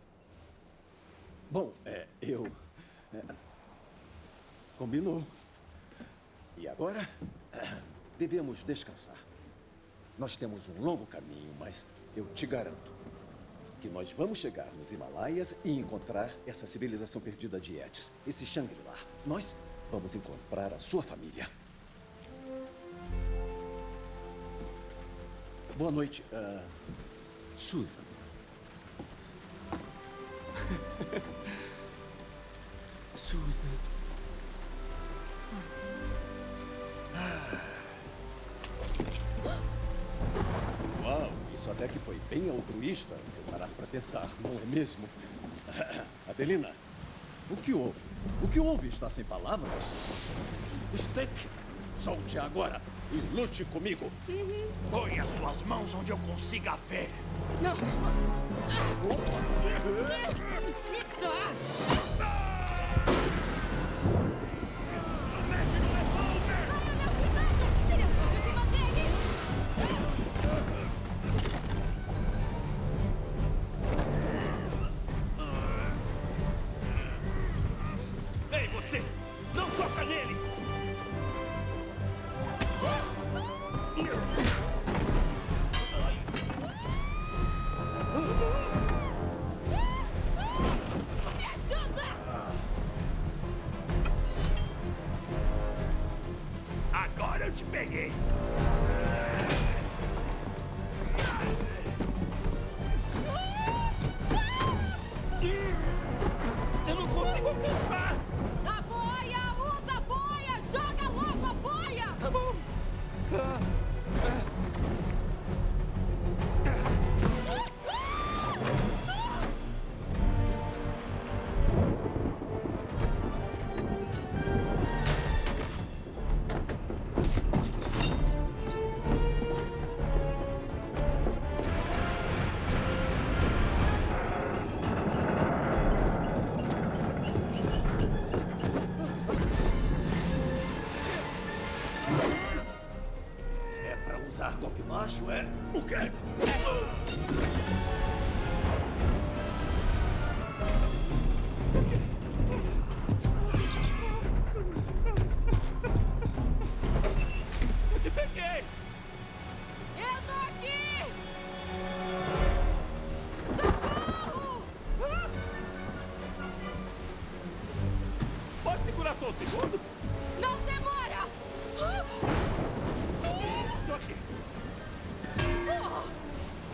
Bom, é, eu... É, combinou. E agora, devemos descansar. Nós temos um longo caminho, mas eu te garanto que nós vamos chegar nos Himalaias e encontrar essa civilização perdida de Edis, esse Shangri-La. Nós vamos encontrar a sua família. Boa noite, uh, Susan. Susan. Uau, isso até que foi bem altruísta, se parar para pensar, não é mesmo? Adelina, o que houve? O que houve? Está sem palavras? Stick, solte agora e lute comigo. Uhum. Põe as suas mãos onde eu consiga ver. Não. Não mexe no revólver! Lionel, cuidado! Tire as mãos de cima dele! Ei, você! Não toca nele! Me ajuda! Agora eu te peguei! Eu não consigo alcançar! A boia! Usa a boia! Joga logo a boia! Tá bom. Ah, Usar golpe baixo é... O quê? Eu te peguei! Eu tô aqui! Socorro! Ah! Pode segurar só um segundo? Não demora! Tô aqui. Oh!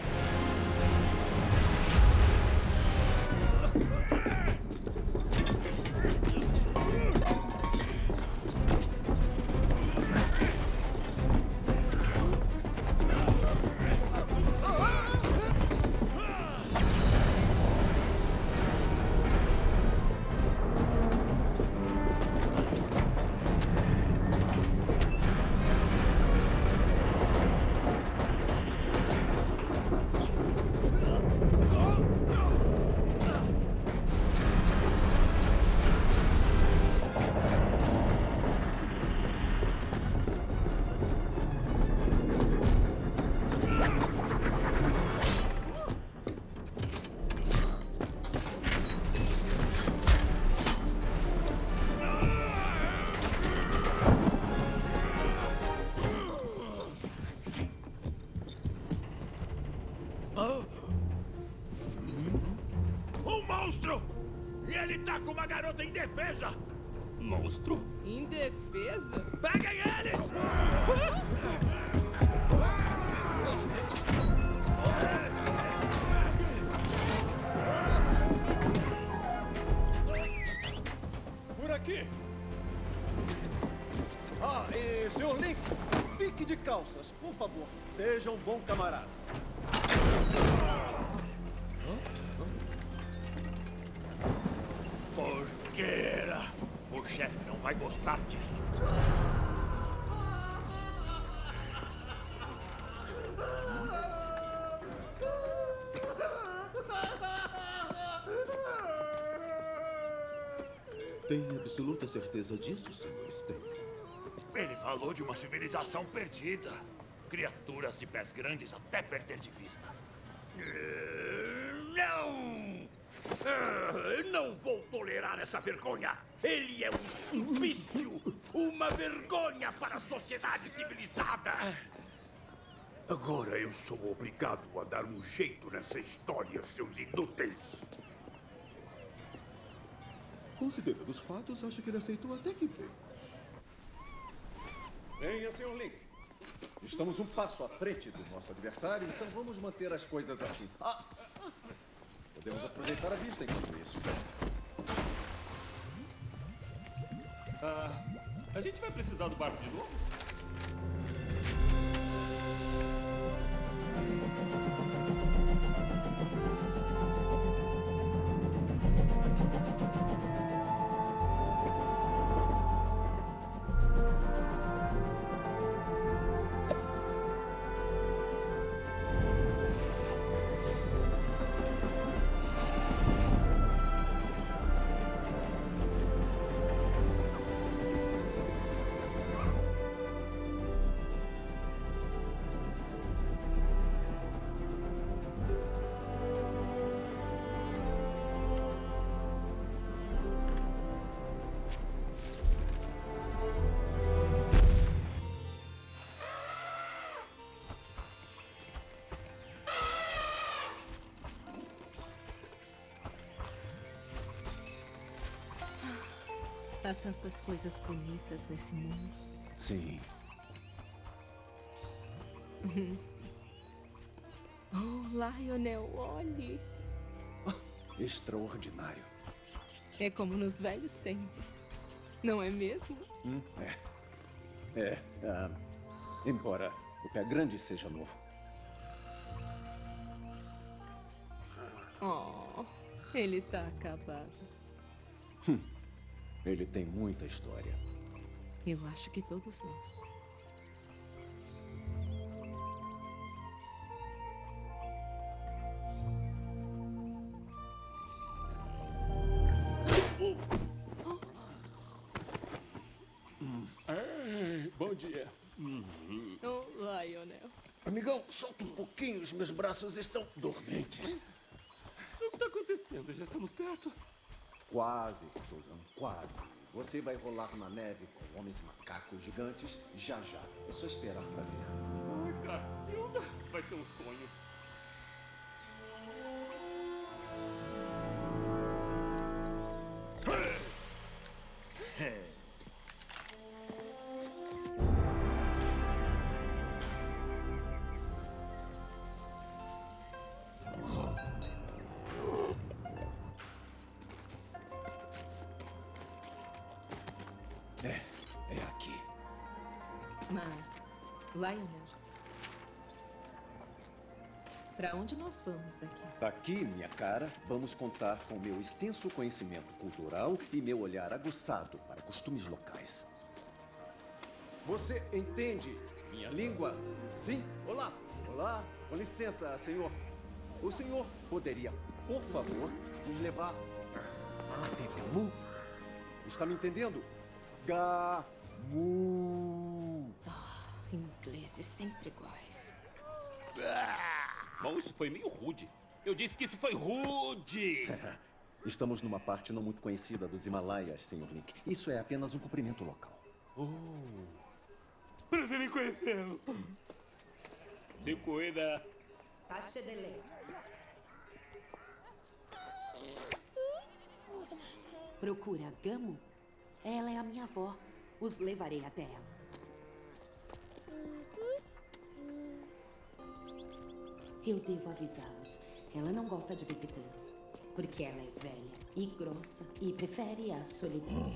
Um monstro! E ele tá com uma garota indefesa! Monstro? Indefesa? Peguem eles! Por aqui! Ah, e senhor Link, fique de calças, por favor. Seja um bom camarada. Porqueira! O chefe não vai gostar disso. Tem absoluta certeza disso, senhor Stanley? Ele falou de uma civilização perdida. Criaturas de pés grandes até perder de vista. Não! Ah, não vou tolerar essa vergonha! Ele é um estupício! Uma vergonha para a sociedade civilizada! Agora eu sou obrigado a dar um jeito nessa história, seus inúteis. Considerando os fatos, acho que ele aceitou até que bem. Venha, senhor Link. Estamos um passo à frente do nosso adversário, então vamos manter as coisas assim. Ah, podemos aproveitar a vista enquanto isso. Ah, a gente vai precisar do barco de novo? Há tantas coisas bonitas nesse mundo. Sim. Oh, Lionel, olhe. Extraordinário. É como nos velhos tempos. Não é mesmo? Hum, é. É. Ah, embora o pé grande seja novo. Oh, ele está acabado. Hum, ele tem muita história. Eu acho que todos nós. Ei, bom dia. Olá. Lionel. Amigão, solta um pouquinho, os meus braços estão dormentes. O que está acontecendo? Já estamos perto? Quase, Susan, quase. Você vai rolar na neve com homens macacos gigantes já já. É só esperar pra ver. Ai, Cacilda! Vai ser um sonho. É, é aqui. Mas, Lionel, pra onde nós vamos daqui? Daqui, minha cara, vamos contar com meu extenso conhecimento cultural e meu olhar aguçado para costumes locais. Você entende minha língua? Sim? Olá! Olá! Com licença, senhor. O senhor poderia, por favor, nos levar até Gamu? Está me entendendo? Gamu! Ah, ingleses sempre iguais. Bom, isso foi meio rude. Eu disse que isso foi rude! Estamos numa parte não muito conhecida dos Himalaias, senhor Link. Isso é apenas um cumprimento local. Oh. Prazer em conhecê-lo. Se cuida. Taxa de lei. Procura Gamu. Ela é a minha avó. Os levarei até ela. Eu devo avisá-los. Ela não gosta de visitantes. Porque ela é velha e grossa e prefere a solidão.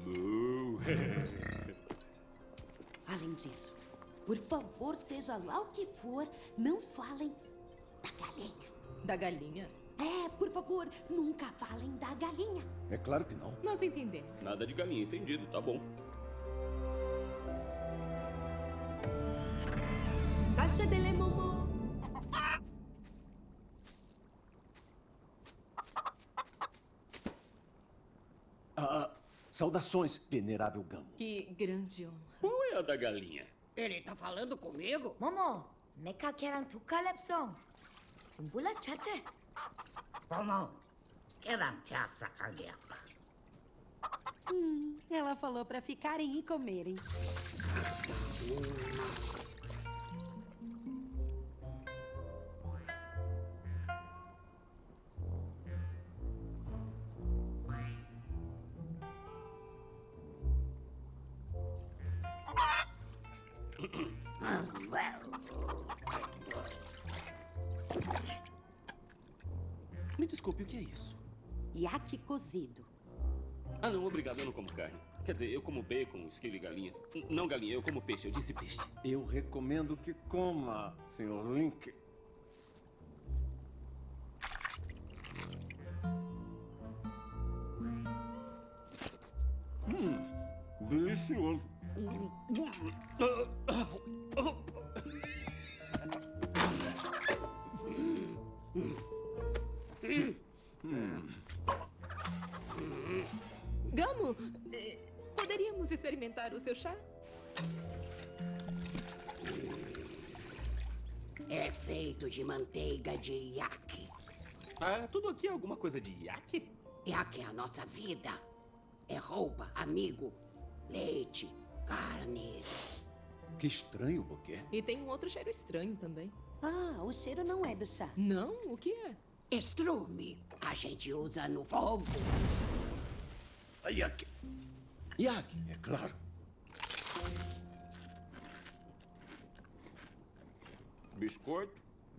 Além disso, por favor, seja lá o que for, não falem da galinha. Da galinha? É, por favor, nunca falem da galinha. É claro que não. Nós entendemos. Nada de galinha, entendido, tá bom. Taxa de lei, Momo. Ah, saudações, venerável Gamu. Que grande honra. Qual é a da galinha? Ele tá falando comigo? Momo, 메카 계란 두 칼랩송. 몰라 차트. Momo, 계란 자싹하게. Hum, ela falou pra ficarem e comerem. Me desculpe, o que é isso? Iaque cozido. Ah, não, obrigado, eu não como carne. Quer dizer, eu como bacon, esquilo e galinha. N- não galinha, eu como peixe, eu disse peixe. Eu recomendo que coma, senhor Link. Hum, delicioso. Gamu, eh, poderíamos experimentar o seu chá? É feito de manteiga de iaque. Ah, tudo aqui é alguma coisa de iaque? Iaque é a nossa vida. É roupa, amigo, leite, carne. Que estranho, por quê? E tem um outro cheiro estranho também. Ah, o cheiro não é do chá. Não? O que é? Estrume. A gente usa no fogo. Iaque. Iaque, é claro. Biscoito?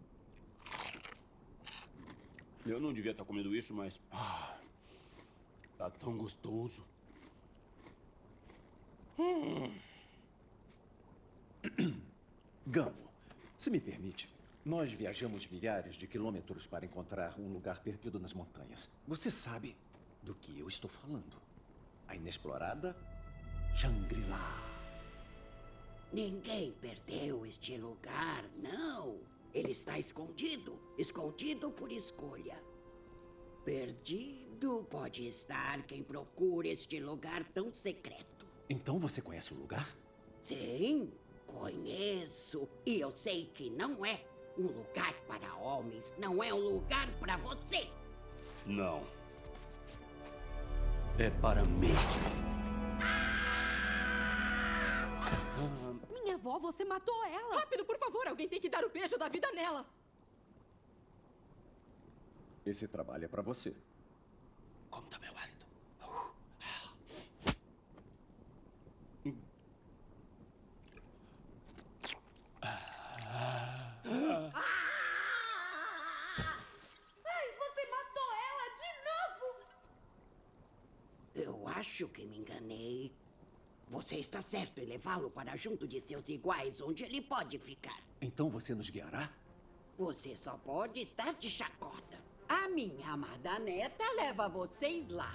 Eu não devia estar comendo isso, mas... Ah, tá tão gostoso. Hum. Gamu, se me permite, nós viajamos milhares de quilômetros para encontrar um lugar perdido nas montanhas. Você sabe do que eu estou falando. A inexplorada Shangri-La. Ninguém perdeu este lugar, não. Ele está escondido. Escondido por escolha. Perdido pode estar quem procura este lugar tão secreto. Então você conhece o lugar? Sim, conheço. E eu sei que não é um lugar para homens. Não é um lugar para você. Não. É para mim. Minha avó, você matou ela! Rápido, por favor! Alguém tem que dar o beijo da vida nela! Esse trabalho é pra você. Conta meu marido. Ai, você matou ela de novo! Eu acho que me enganei. Você está certo em levá-lo para junto de seus iguais, onde ele pode ficar. Então você nos guiará? Você só pode estar de chacota. A minha amada neta leva vocês lá.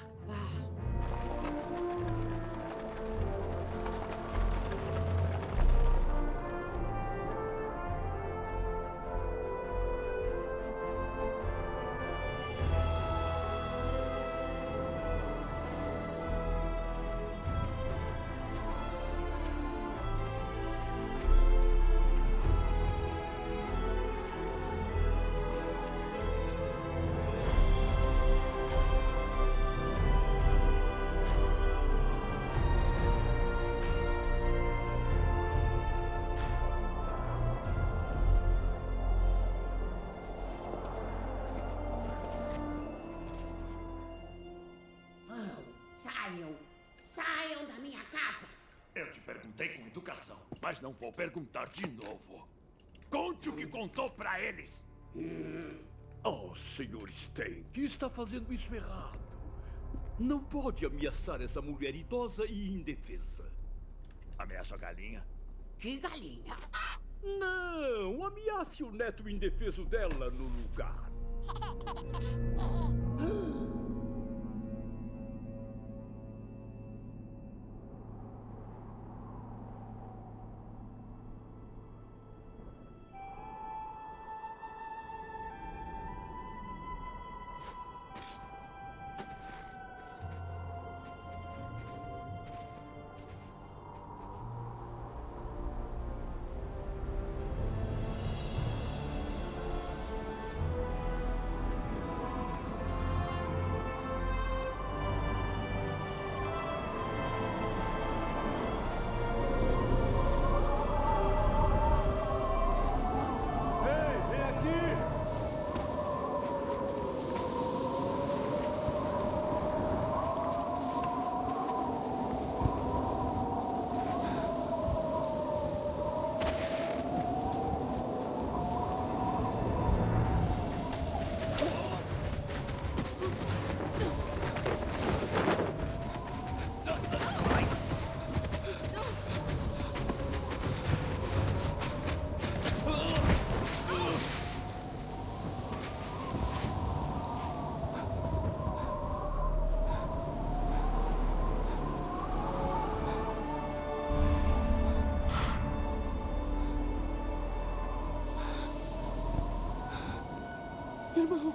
Saiam! Saiam da minha casa! Eu te perguntei com educação, mas não vou perguntar de novo. Conte o que contou pra eles. Oh, senhor Stank, está fazendo isso errado. Não pode ameaçar essa mulher idosa e indefesa. Ameaça a galinha? Que galinha? Não, ameace o neto indefeso dela no lugar. Irmão.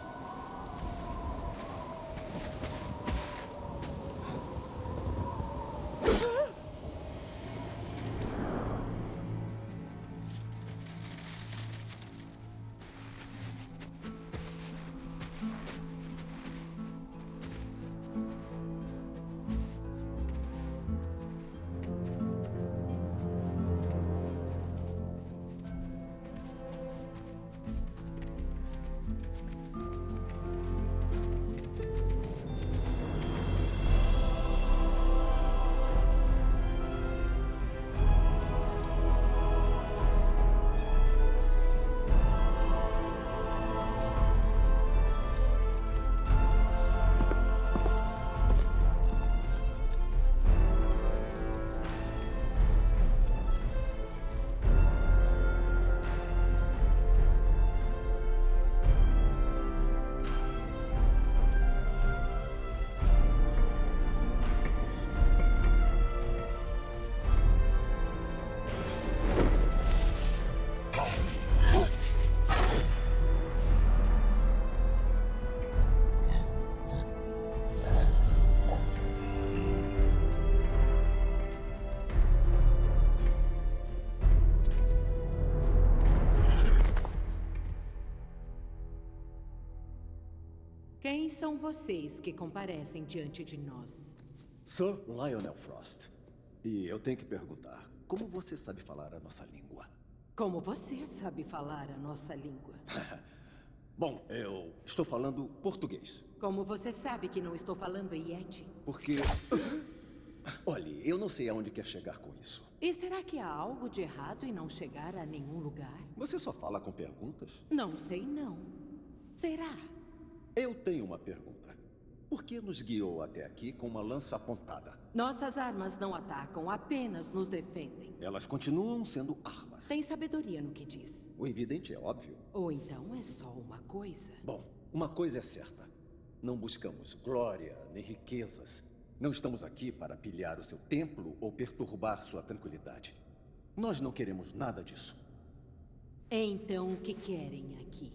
Quem são vocês que comparecem diante de nós? Sir Lionel Frost. E eu tenho que perguntar, como você sabe falar a nossa língua? Como você sabe falar a nossa língua? Bom, eu estou falando português. Como você sabe que não estou falando Yeti? Porque... Olhe, eu não sei aonde quer chegar com isso. E será que há algo de errado em não chegar a nenhum lugar? Você só fala com perguntas? Não sei não. Será? Eu tenho uma pergunta. Por que nos guiou até aqui com uma lança apontada? Nossas armas não atacam, apenas nos defendem. Elas continuam sendo armas. Tem sabedoria no que diz. O evidente é óbvio. Ou então é só uma coisa. Bom, uma coisa é certa. Não buscamos glória nem riquezas. Não estamos aqui para pilhar o seu templo ou perturbar sua tranquilidade. Nós não queremos nada disso. Então, o que querem aqui?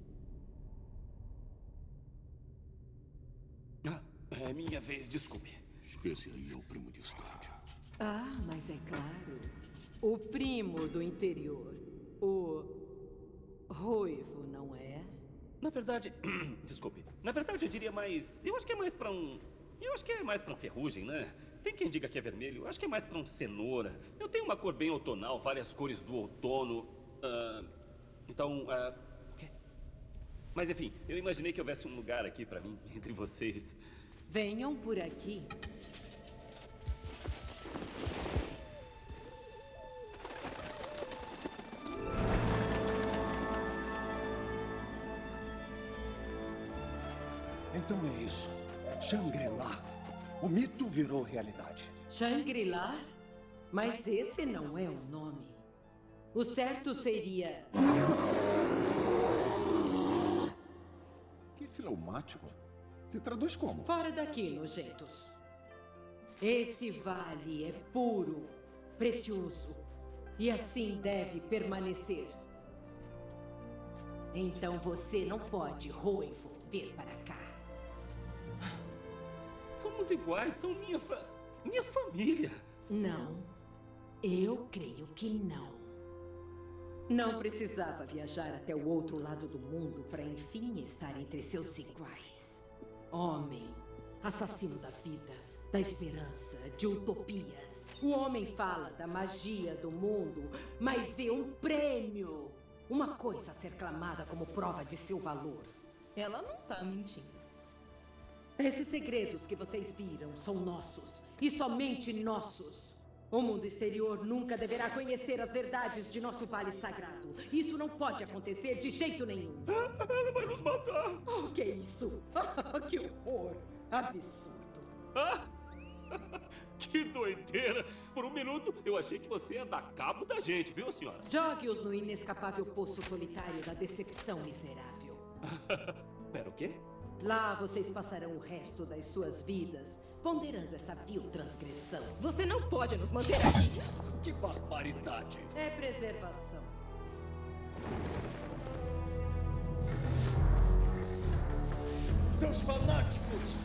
Ah, é minha vez, desculpe. Esse aí é o primo distante. Ah, mas é claro. O primo do interior. O... ruivo, não é? Na verdade... desculpe. Na verdade, eu diria mais... Eu acho que é mais pra um... Eu acho que é mais pra um ferrugem, né? Tem quem diga que é vermelho. Eu acho que é mais pra um cenoura. Eu tenho uma cor bem outonal, várias cores do outono. Uh, então, uh, o quê? Mas enfim, eu imaginei que houvesse um lugar aqui pra mim, entre vocês. Venham por aqui. Então é isso. Shangri-La. O mito virou realidade. Shangri-La? Mas esse não é o nome. O certo seria... Que fleumático. Se traduz como? Fora daqui, nojentos. Esse vale é puro, precioso. E assim deve permanecer. Então você não pode, ruivo, vir para cá. Somos iguais, são minha fa... minha família. Não. Eu creio que não. Não precisava viajar até o outro lado do mundo para enfim estar entre seus iguais. Homem, assassino da vida, da esperança, de utopias. O homem fala da magia do mundo, mas vê um prêmio. Uma coisa a ser clamada como prova de seu valor. Ela não tá mentindo. Esses segredos que vocês viram são nossos, e somente nossos. O mundo exterior nunca deverá conhecer as verdades de nosso vale sagrado. Isso não pode acontecer de jeito nenhum. Ela vai nos matar! O que é isso? Que horror! Absurdo! Ah, que doideira! Por um minuto, eu achei que você ia dar cabo da gente, viu, senhora? Jogue-os no inescapável poço solitário da decepção miserável. Pera, o quê? Lá vocês passarão o resto das suas vidas ponderando essa vil transgressão. Você não pode nos manter aqui! Que barbaridade! É preservação. Seus fanáticos!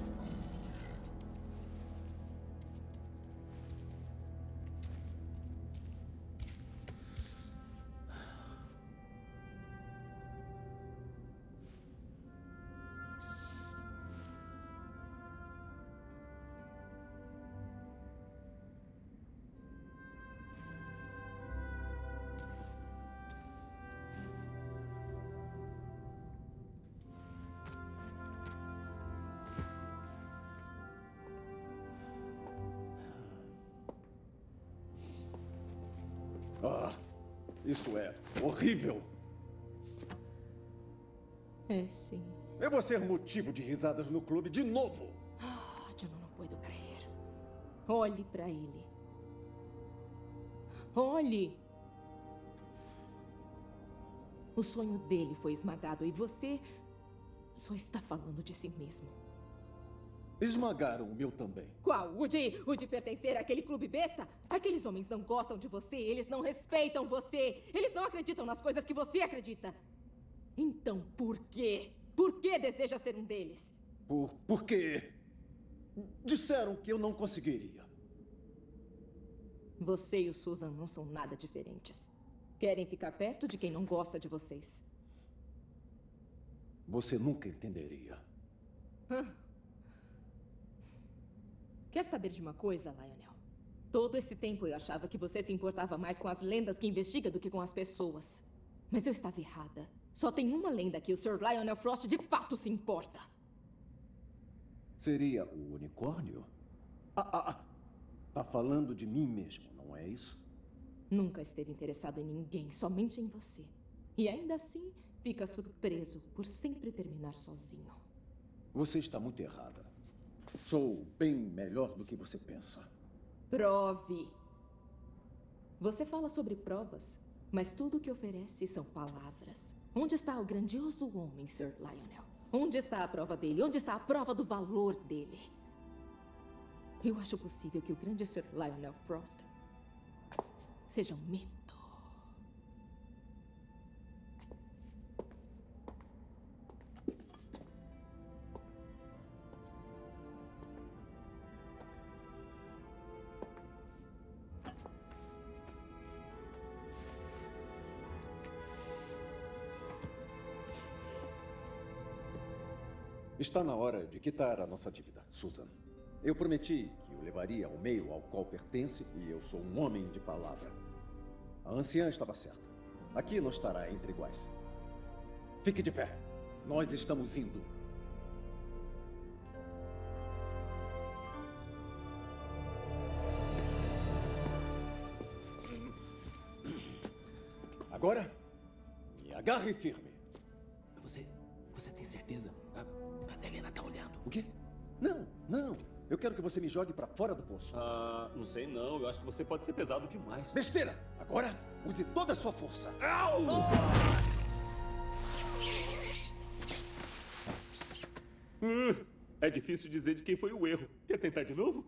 Ah, isso é horrível. É, sim. Eu vou ser motivo de risadas no clube de novo. Ah, eu não posso crer. Olhe pra ele. Olhe. O sonho dele foi esmagado e você só está falando de si mesmo. Esmagaram o meu também. Qual? O de, o de pertencer àquele clube besta? Aqueles homens não gostam de você, eles não respeitam você, eles não acreditam nas coisas que você acredita. Então por quê? Por que deseja ser um deles? Por... porque... disseram que eu não conseguiria. Você e o Susan não são nada diferentes. Querem ficar perto de quem não gosta de vocês. Você nunca entenderia. Quer saber de uma coisa, Lionel? Todo esse tempo eu achava que você se importava mais com as lendas que investiga do que com as pessoas. Mas eu estava errada. Só tem uma lenda que o senhor Lionel Frost de fato se importa. Seria o unicórnio? Ah, ah, ah. Tá falando de mim mesmo, não é isso? Nunca esteve interessado em ninguém, somente em você. E ainda assim, fica surpreso por sempre terminar sozinho. Você está muito errada. Sou bem melhor do que você pensa. Prove. Você fala sobre provas, mas tudo o que oferece são palavras. Onde está o grandioso homem, Sir Lionel? Onde está a prova dele? Onde está a prova do valor dele? Eu acho possível que o grande Sir Lionel Frost seja um mito. Está na hora de quitar a nossa dívida, Susan. Eu prometi que o levaria ao meio ao qual pertence e eu sou um homem de palavra. A anciã estava certa. Aqui não estará entre iguais. Fique de pé. Nós estamos indo. Agora, me agarre firme. Você... você tem certeza? A, a Delena tá olhando. O quê? Não, não. Eu quero que você me jogue pra fora do poço. Ah, não sei não. Eu acho que você pode ser pesado demais. Besteira! Agora, use toda a sua força. Au! Uh, é difícil dizer de quem foi o erro. Quer tentar de novo?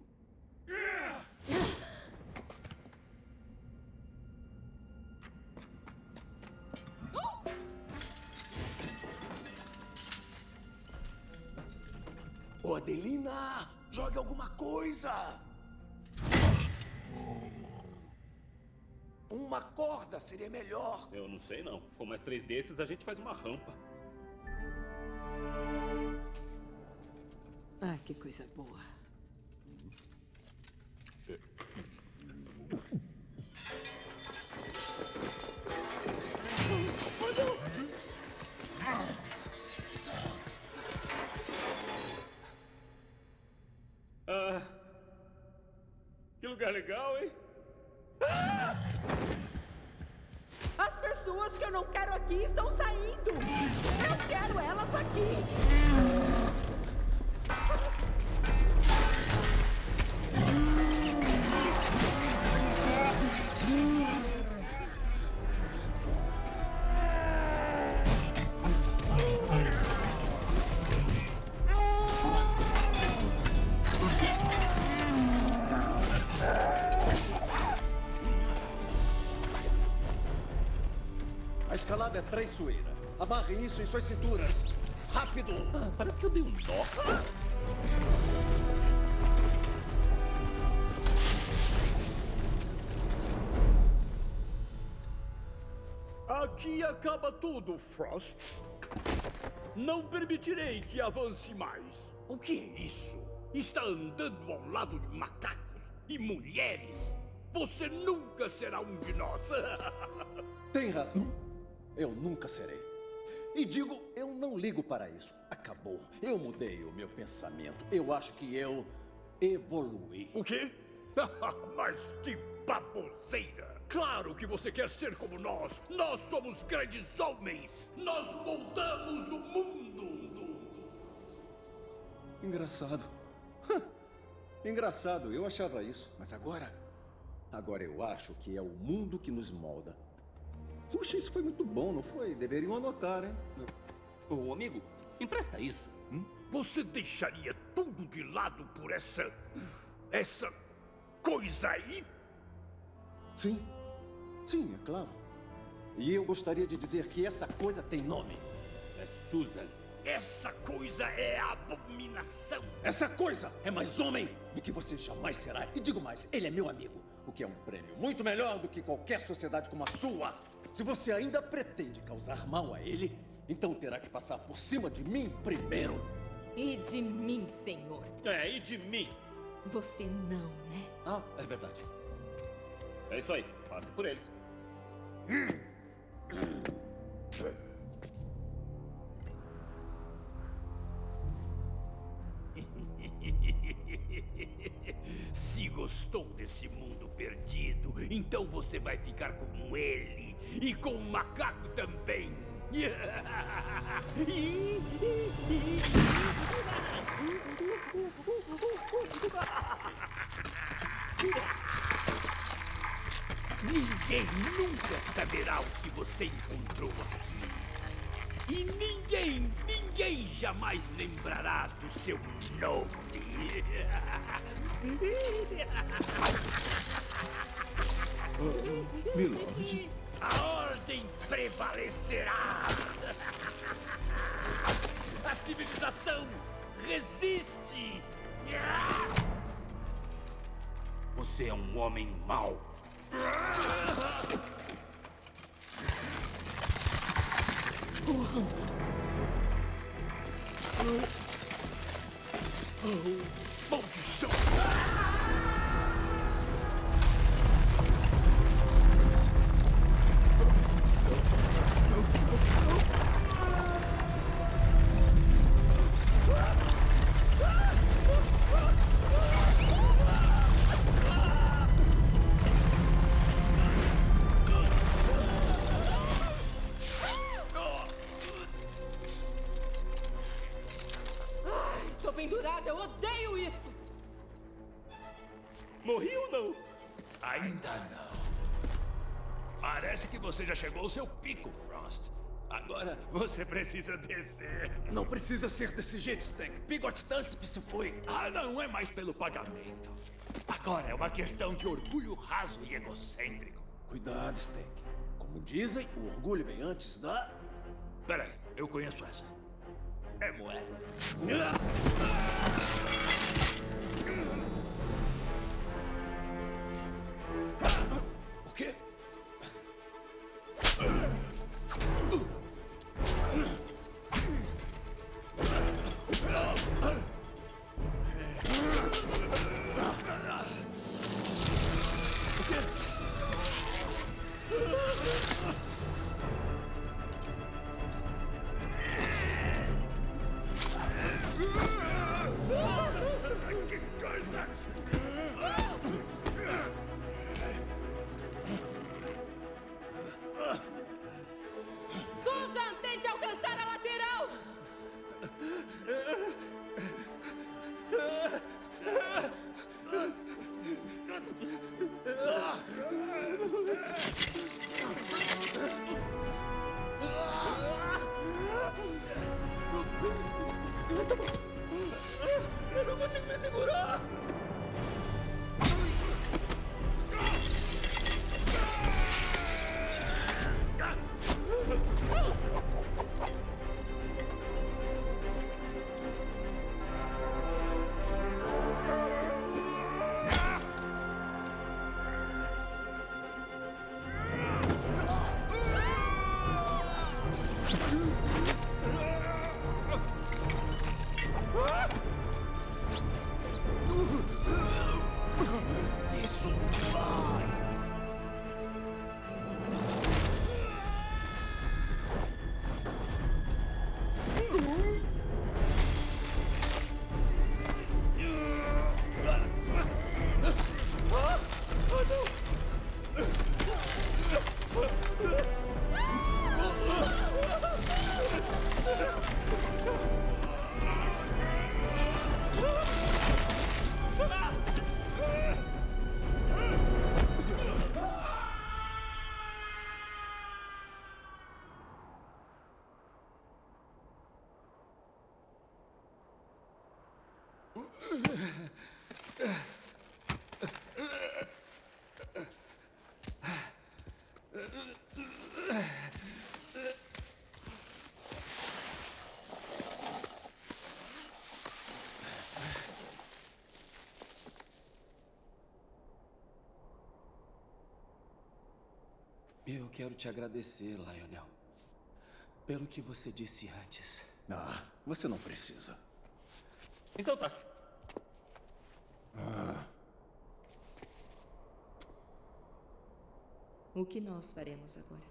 Ô, Adelina! Jogue alguma coisa! Uma corda seria melhor. Eu não sei não. Com mais três desses, a gente faz uma rampa. Ah, que coisa boa. Ah, que lugar legal, hein? Ah! As pessoas que eu não quero aqui estão saindo! Eu quero elas aqui! A escalada é traiçoeira. Amarrem isso em suas cinturas. Rápido! Ah, parece que eu dei um nó. Aqui acaba tudo, Frost. Não permitirei que avance mais. O que é isso? Está andando ao lado de macacos e mulheres. Você nunca será um de nós. Tem razão. Eu nunca serei. E digo, eu não ligo para isso. Acabou. Eu mudei o meu pensamento. Eu acho que eu evoluí. O quê? Mas que baboseira! Claro que você quer ser como nós. Nós somos grandes homens. Nós moldamos o mundo. Engraçado. Engraçado, eu achava isso. Mas agora... Agora eu acho que é o mundo que nos molda. Puxa, isso foi muito bom, não foi? Deveriam anotar, hein? Ô, amigo, empresta isso. Hum? Você deixaria tudo de lado por essa... essa... coisa aí? Sim. Sim, é claro. E eu gostaria de dizer que essa coisa tem nome. É Susan. Essa coisa é abominação. Essa coisa é mais homem do que você jamais será. E digo mais, ele é meu amigo. O que é um prêmio muito melhor do que qualquer sociedade como a sua. Se você ainda pretende causar mal a ele, então terá que passar por cima de mim primeiro. E de mim, senhor. É, e de mim. Você não, né? Ah, é verdade. É isso aí. Passe por eles. Se gostou desse mundo perdido, então você vai ficar com ele e com o macaco também. Ninguém nunca saberá o que você encontrou aqui. E ninguém, ninguém jamais lembrará do seu nome. Oh, Milord. A ordem prevalecerá. A civilização resiste. Você é um homem mau. Maldição! Tô pendurada, eu odeio isso! Morri ou não? Ainda não. Parece que você já chegou ao seu pico, Frost. Agora você precisa descer. Não precisa ser desse jeito, Stank. Pigot Tansip se foi. Ah, não é mais pelo pagamento. Agora é uma questão de orgulho raso e egocêntrico. Cuidado, Stank. Como dizem, o orgulho vem antes da... Peraí, eu conheço essa. É moeda. O quê? Que coisa! Susan, tente alcançar a lateral! Tá bom. Eu não consigo me segurar. Isso vai! Ah! Ah, não! Eu quero te agradecer, Lionel, pelo que você disse antes. Ah, você não precisa. Então tá. Ah. O que nós faremos agora?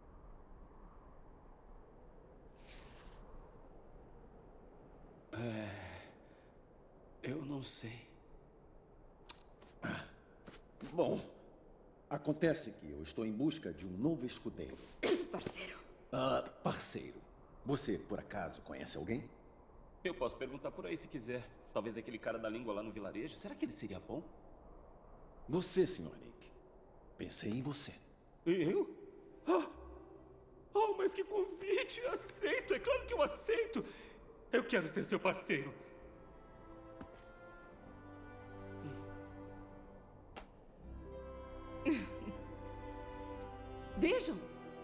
É... Eu não sei. Bom, acontece que eu estou em busca de um novo escudeiro. Parceiro. Ah, parceiro. Você, por acaso, conhece alguém? Eu posso perguntar por aí se quiser. Talvez aquele cara da língua lá no vilarejo. Será que ele seria bom? Você, senhor Nick. Pensei em você. Eu? Ah, oh, mas que convite! Aceito, é claro que eu aceito! Eu quero ser seu parceiro. Vejam!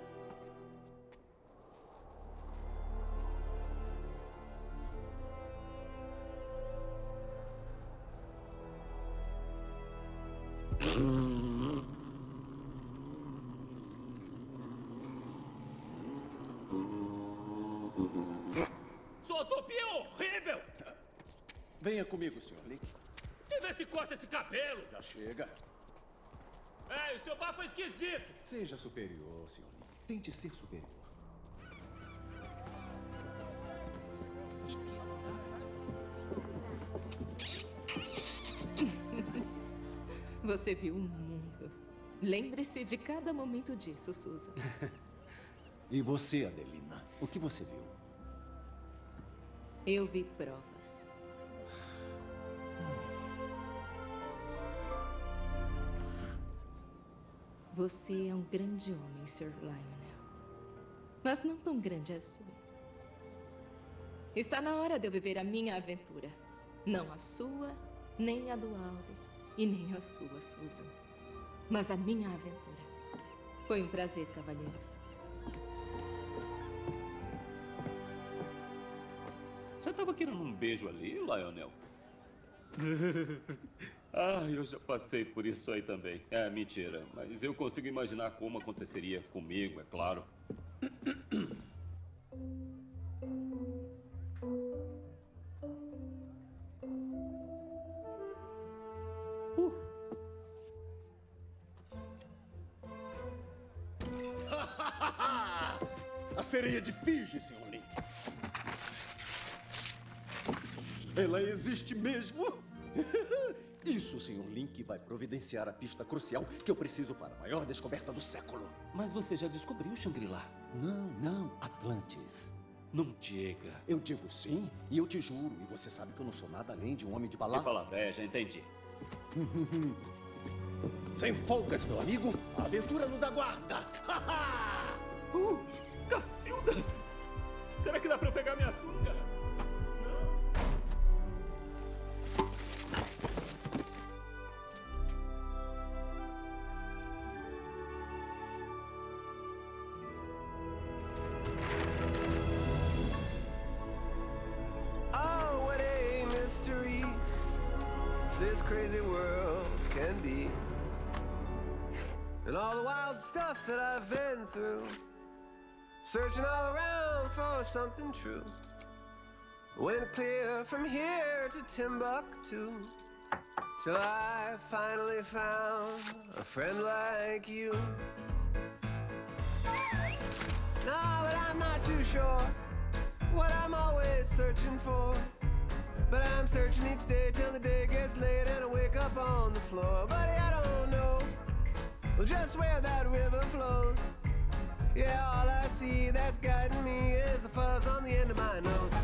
Sua utopia é horrível! Venha comigo, senhor Nick. E vê se corta esse cabelo! Já chega. É, o seu bafo é esquisito! Seja superior, senhor Nick. Tente ser superior. Você viu um mundo. Lembre-se de cada momento disso, Susan. E você, Adelina? O que você viu? Eu vi provas. Você é um grande homem, senhor Lionel. Mas não tão grande assim. Está na hora de eu viver a minha aventura. Não a sua, nem a do Aldous, e nem a sua, Susan. Mas a minha aventura. Foi um prazer, cavalheiros. Você tava querendo um beijo ali, Lionel? Ah, eu já passei por isso aí também. É, mentira. Mas eu consigo imaginar como aconteceria comigo, é claro. Uh. A sereia de Fiji, senhor Link. Ela existe mesmo? Isso, senhor Link, vai providenciar a pista crucial que eu preciso para a maior descoberta do século. Mas você já descobriu Shangri-La? Não, não, Atlantis. Não diga. Eu digo sim, e eu te juro. E você sabe que eu não sou nada além de um homem de palavra. De palavra, é, já entendi. Sem folgas, meu amigo. A aventura nos aguarda. uh, Cacilda! Será que dá pra eu pegar minha sunga? This crazy world can be, and all the wild stuff that I've been through, searching all around for something true. Went clear from here to Timbuktu, till I finally found a friend like you. No, but I'm not too sure what I'm always searching for. But I'm searching each day till the day gets late and I wake up on the floor. Buddy, I don't know just where that river flows. Yeah, all I see that's guiding me is the fuzz on the end of my nose.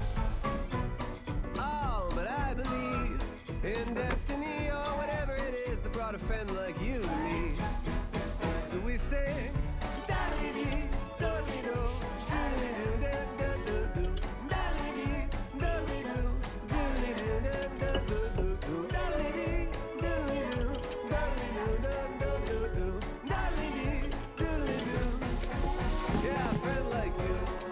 Oh, but I believe in destiny or whatever it is that brought a friend like you to me. So we sing, da-dee-dee, do-dee-do, do-dee-do, da-da-do-do, da-dee-dee, do-dee-do. Yeah, a friend like you.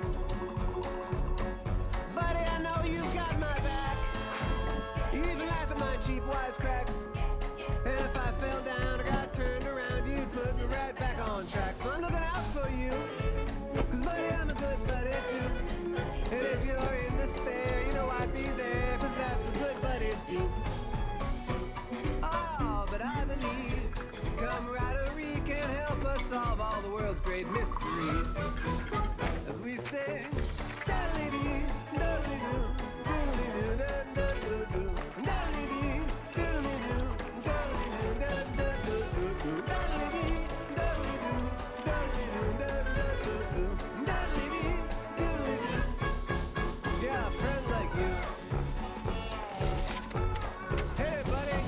Buddy, I know you've got my back. You even laugh at my cheap wisecracks. And if I fell down or got turned around, you'd put me right back on track. So I'm looking out for you. Cause buddy, I'm a good buddy too. And if you're in despair, you know I'd be there. Cause that's what good the world's great mystery. As we sing, daddly-dee, daddly-doo, diddly-doo, da-da-doo-doo, daddly-dee, diddly-doo, daddly-doo, da-da-doo-doo, daddly-dee, daddly-doo, daddly-doo, da-da-doo-doo, daddly-dee, diddly-doo. Yeah, a friend like you. Hey, buddy.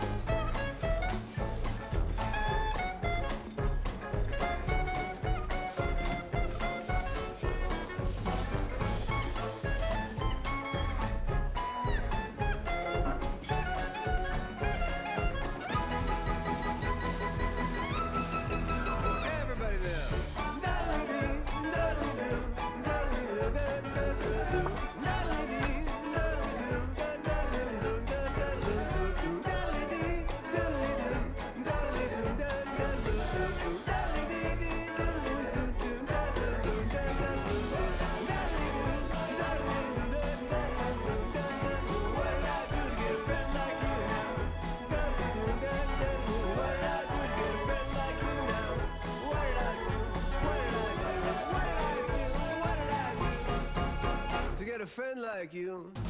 Everybody now. Daddly-dee, daddly-doo, daddly-doo, da-da-doo-doo, daddly-dee, daddly-doo, da-da-doo-doo, da-da-doo-doo, daddly-dee, diddly-doo, daddly-doo, da-da-doo-doo, daddly-dee-dee, diddly-doo, da-da-doo, da-da-doo, daddly-doo, daddly-doo, da-da-doo, da-da-doo. What did I do to get a friend like you now? Da-da-doo, da-da-doo. What did I do to get a friend like you now? What did I do? What did I do? What did I do? What did I do to get a friend like you?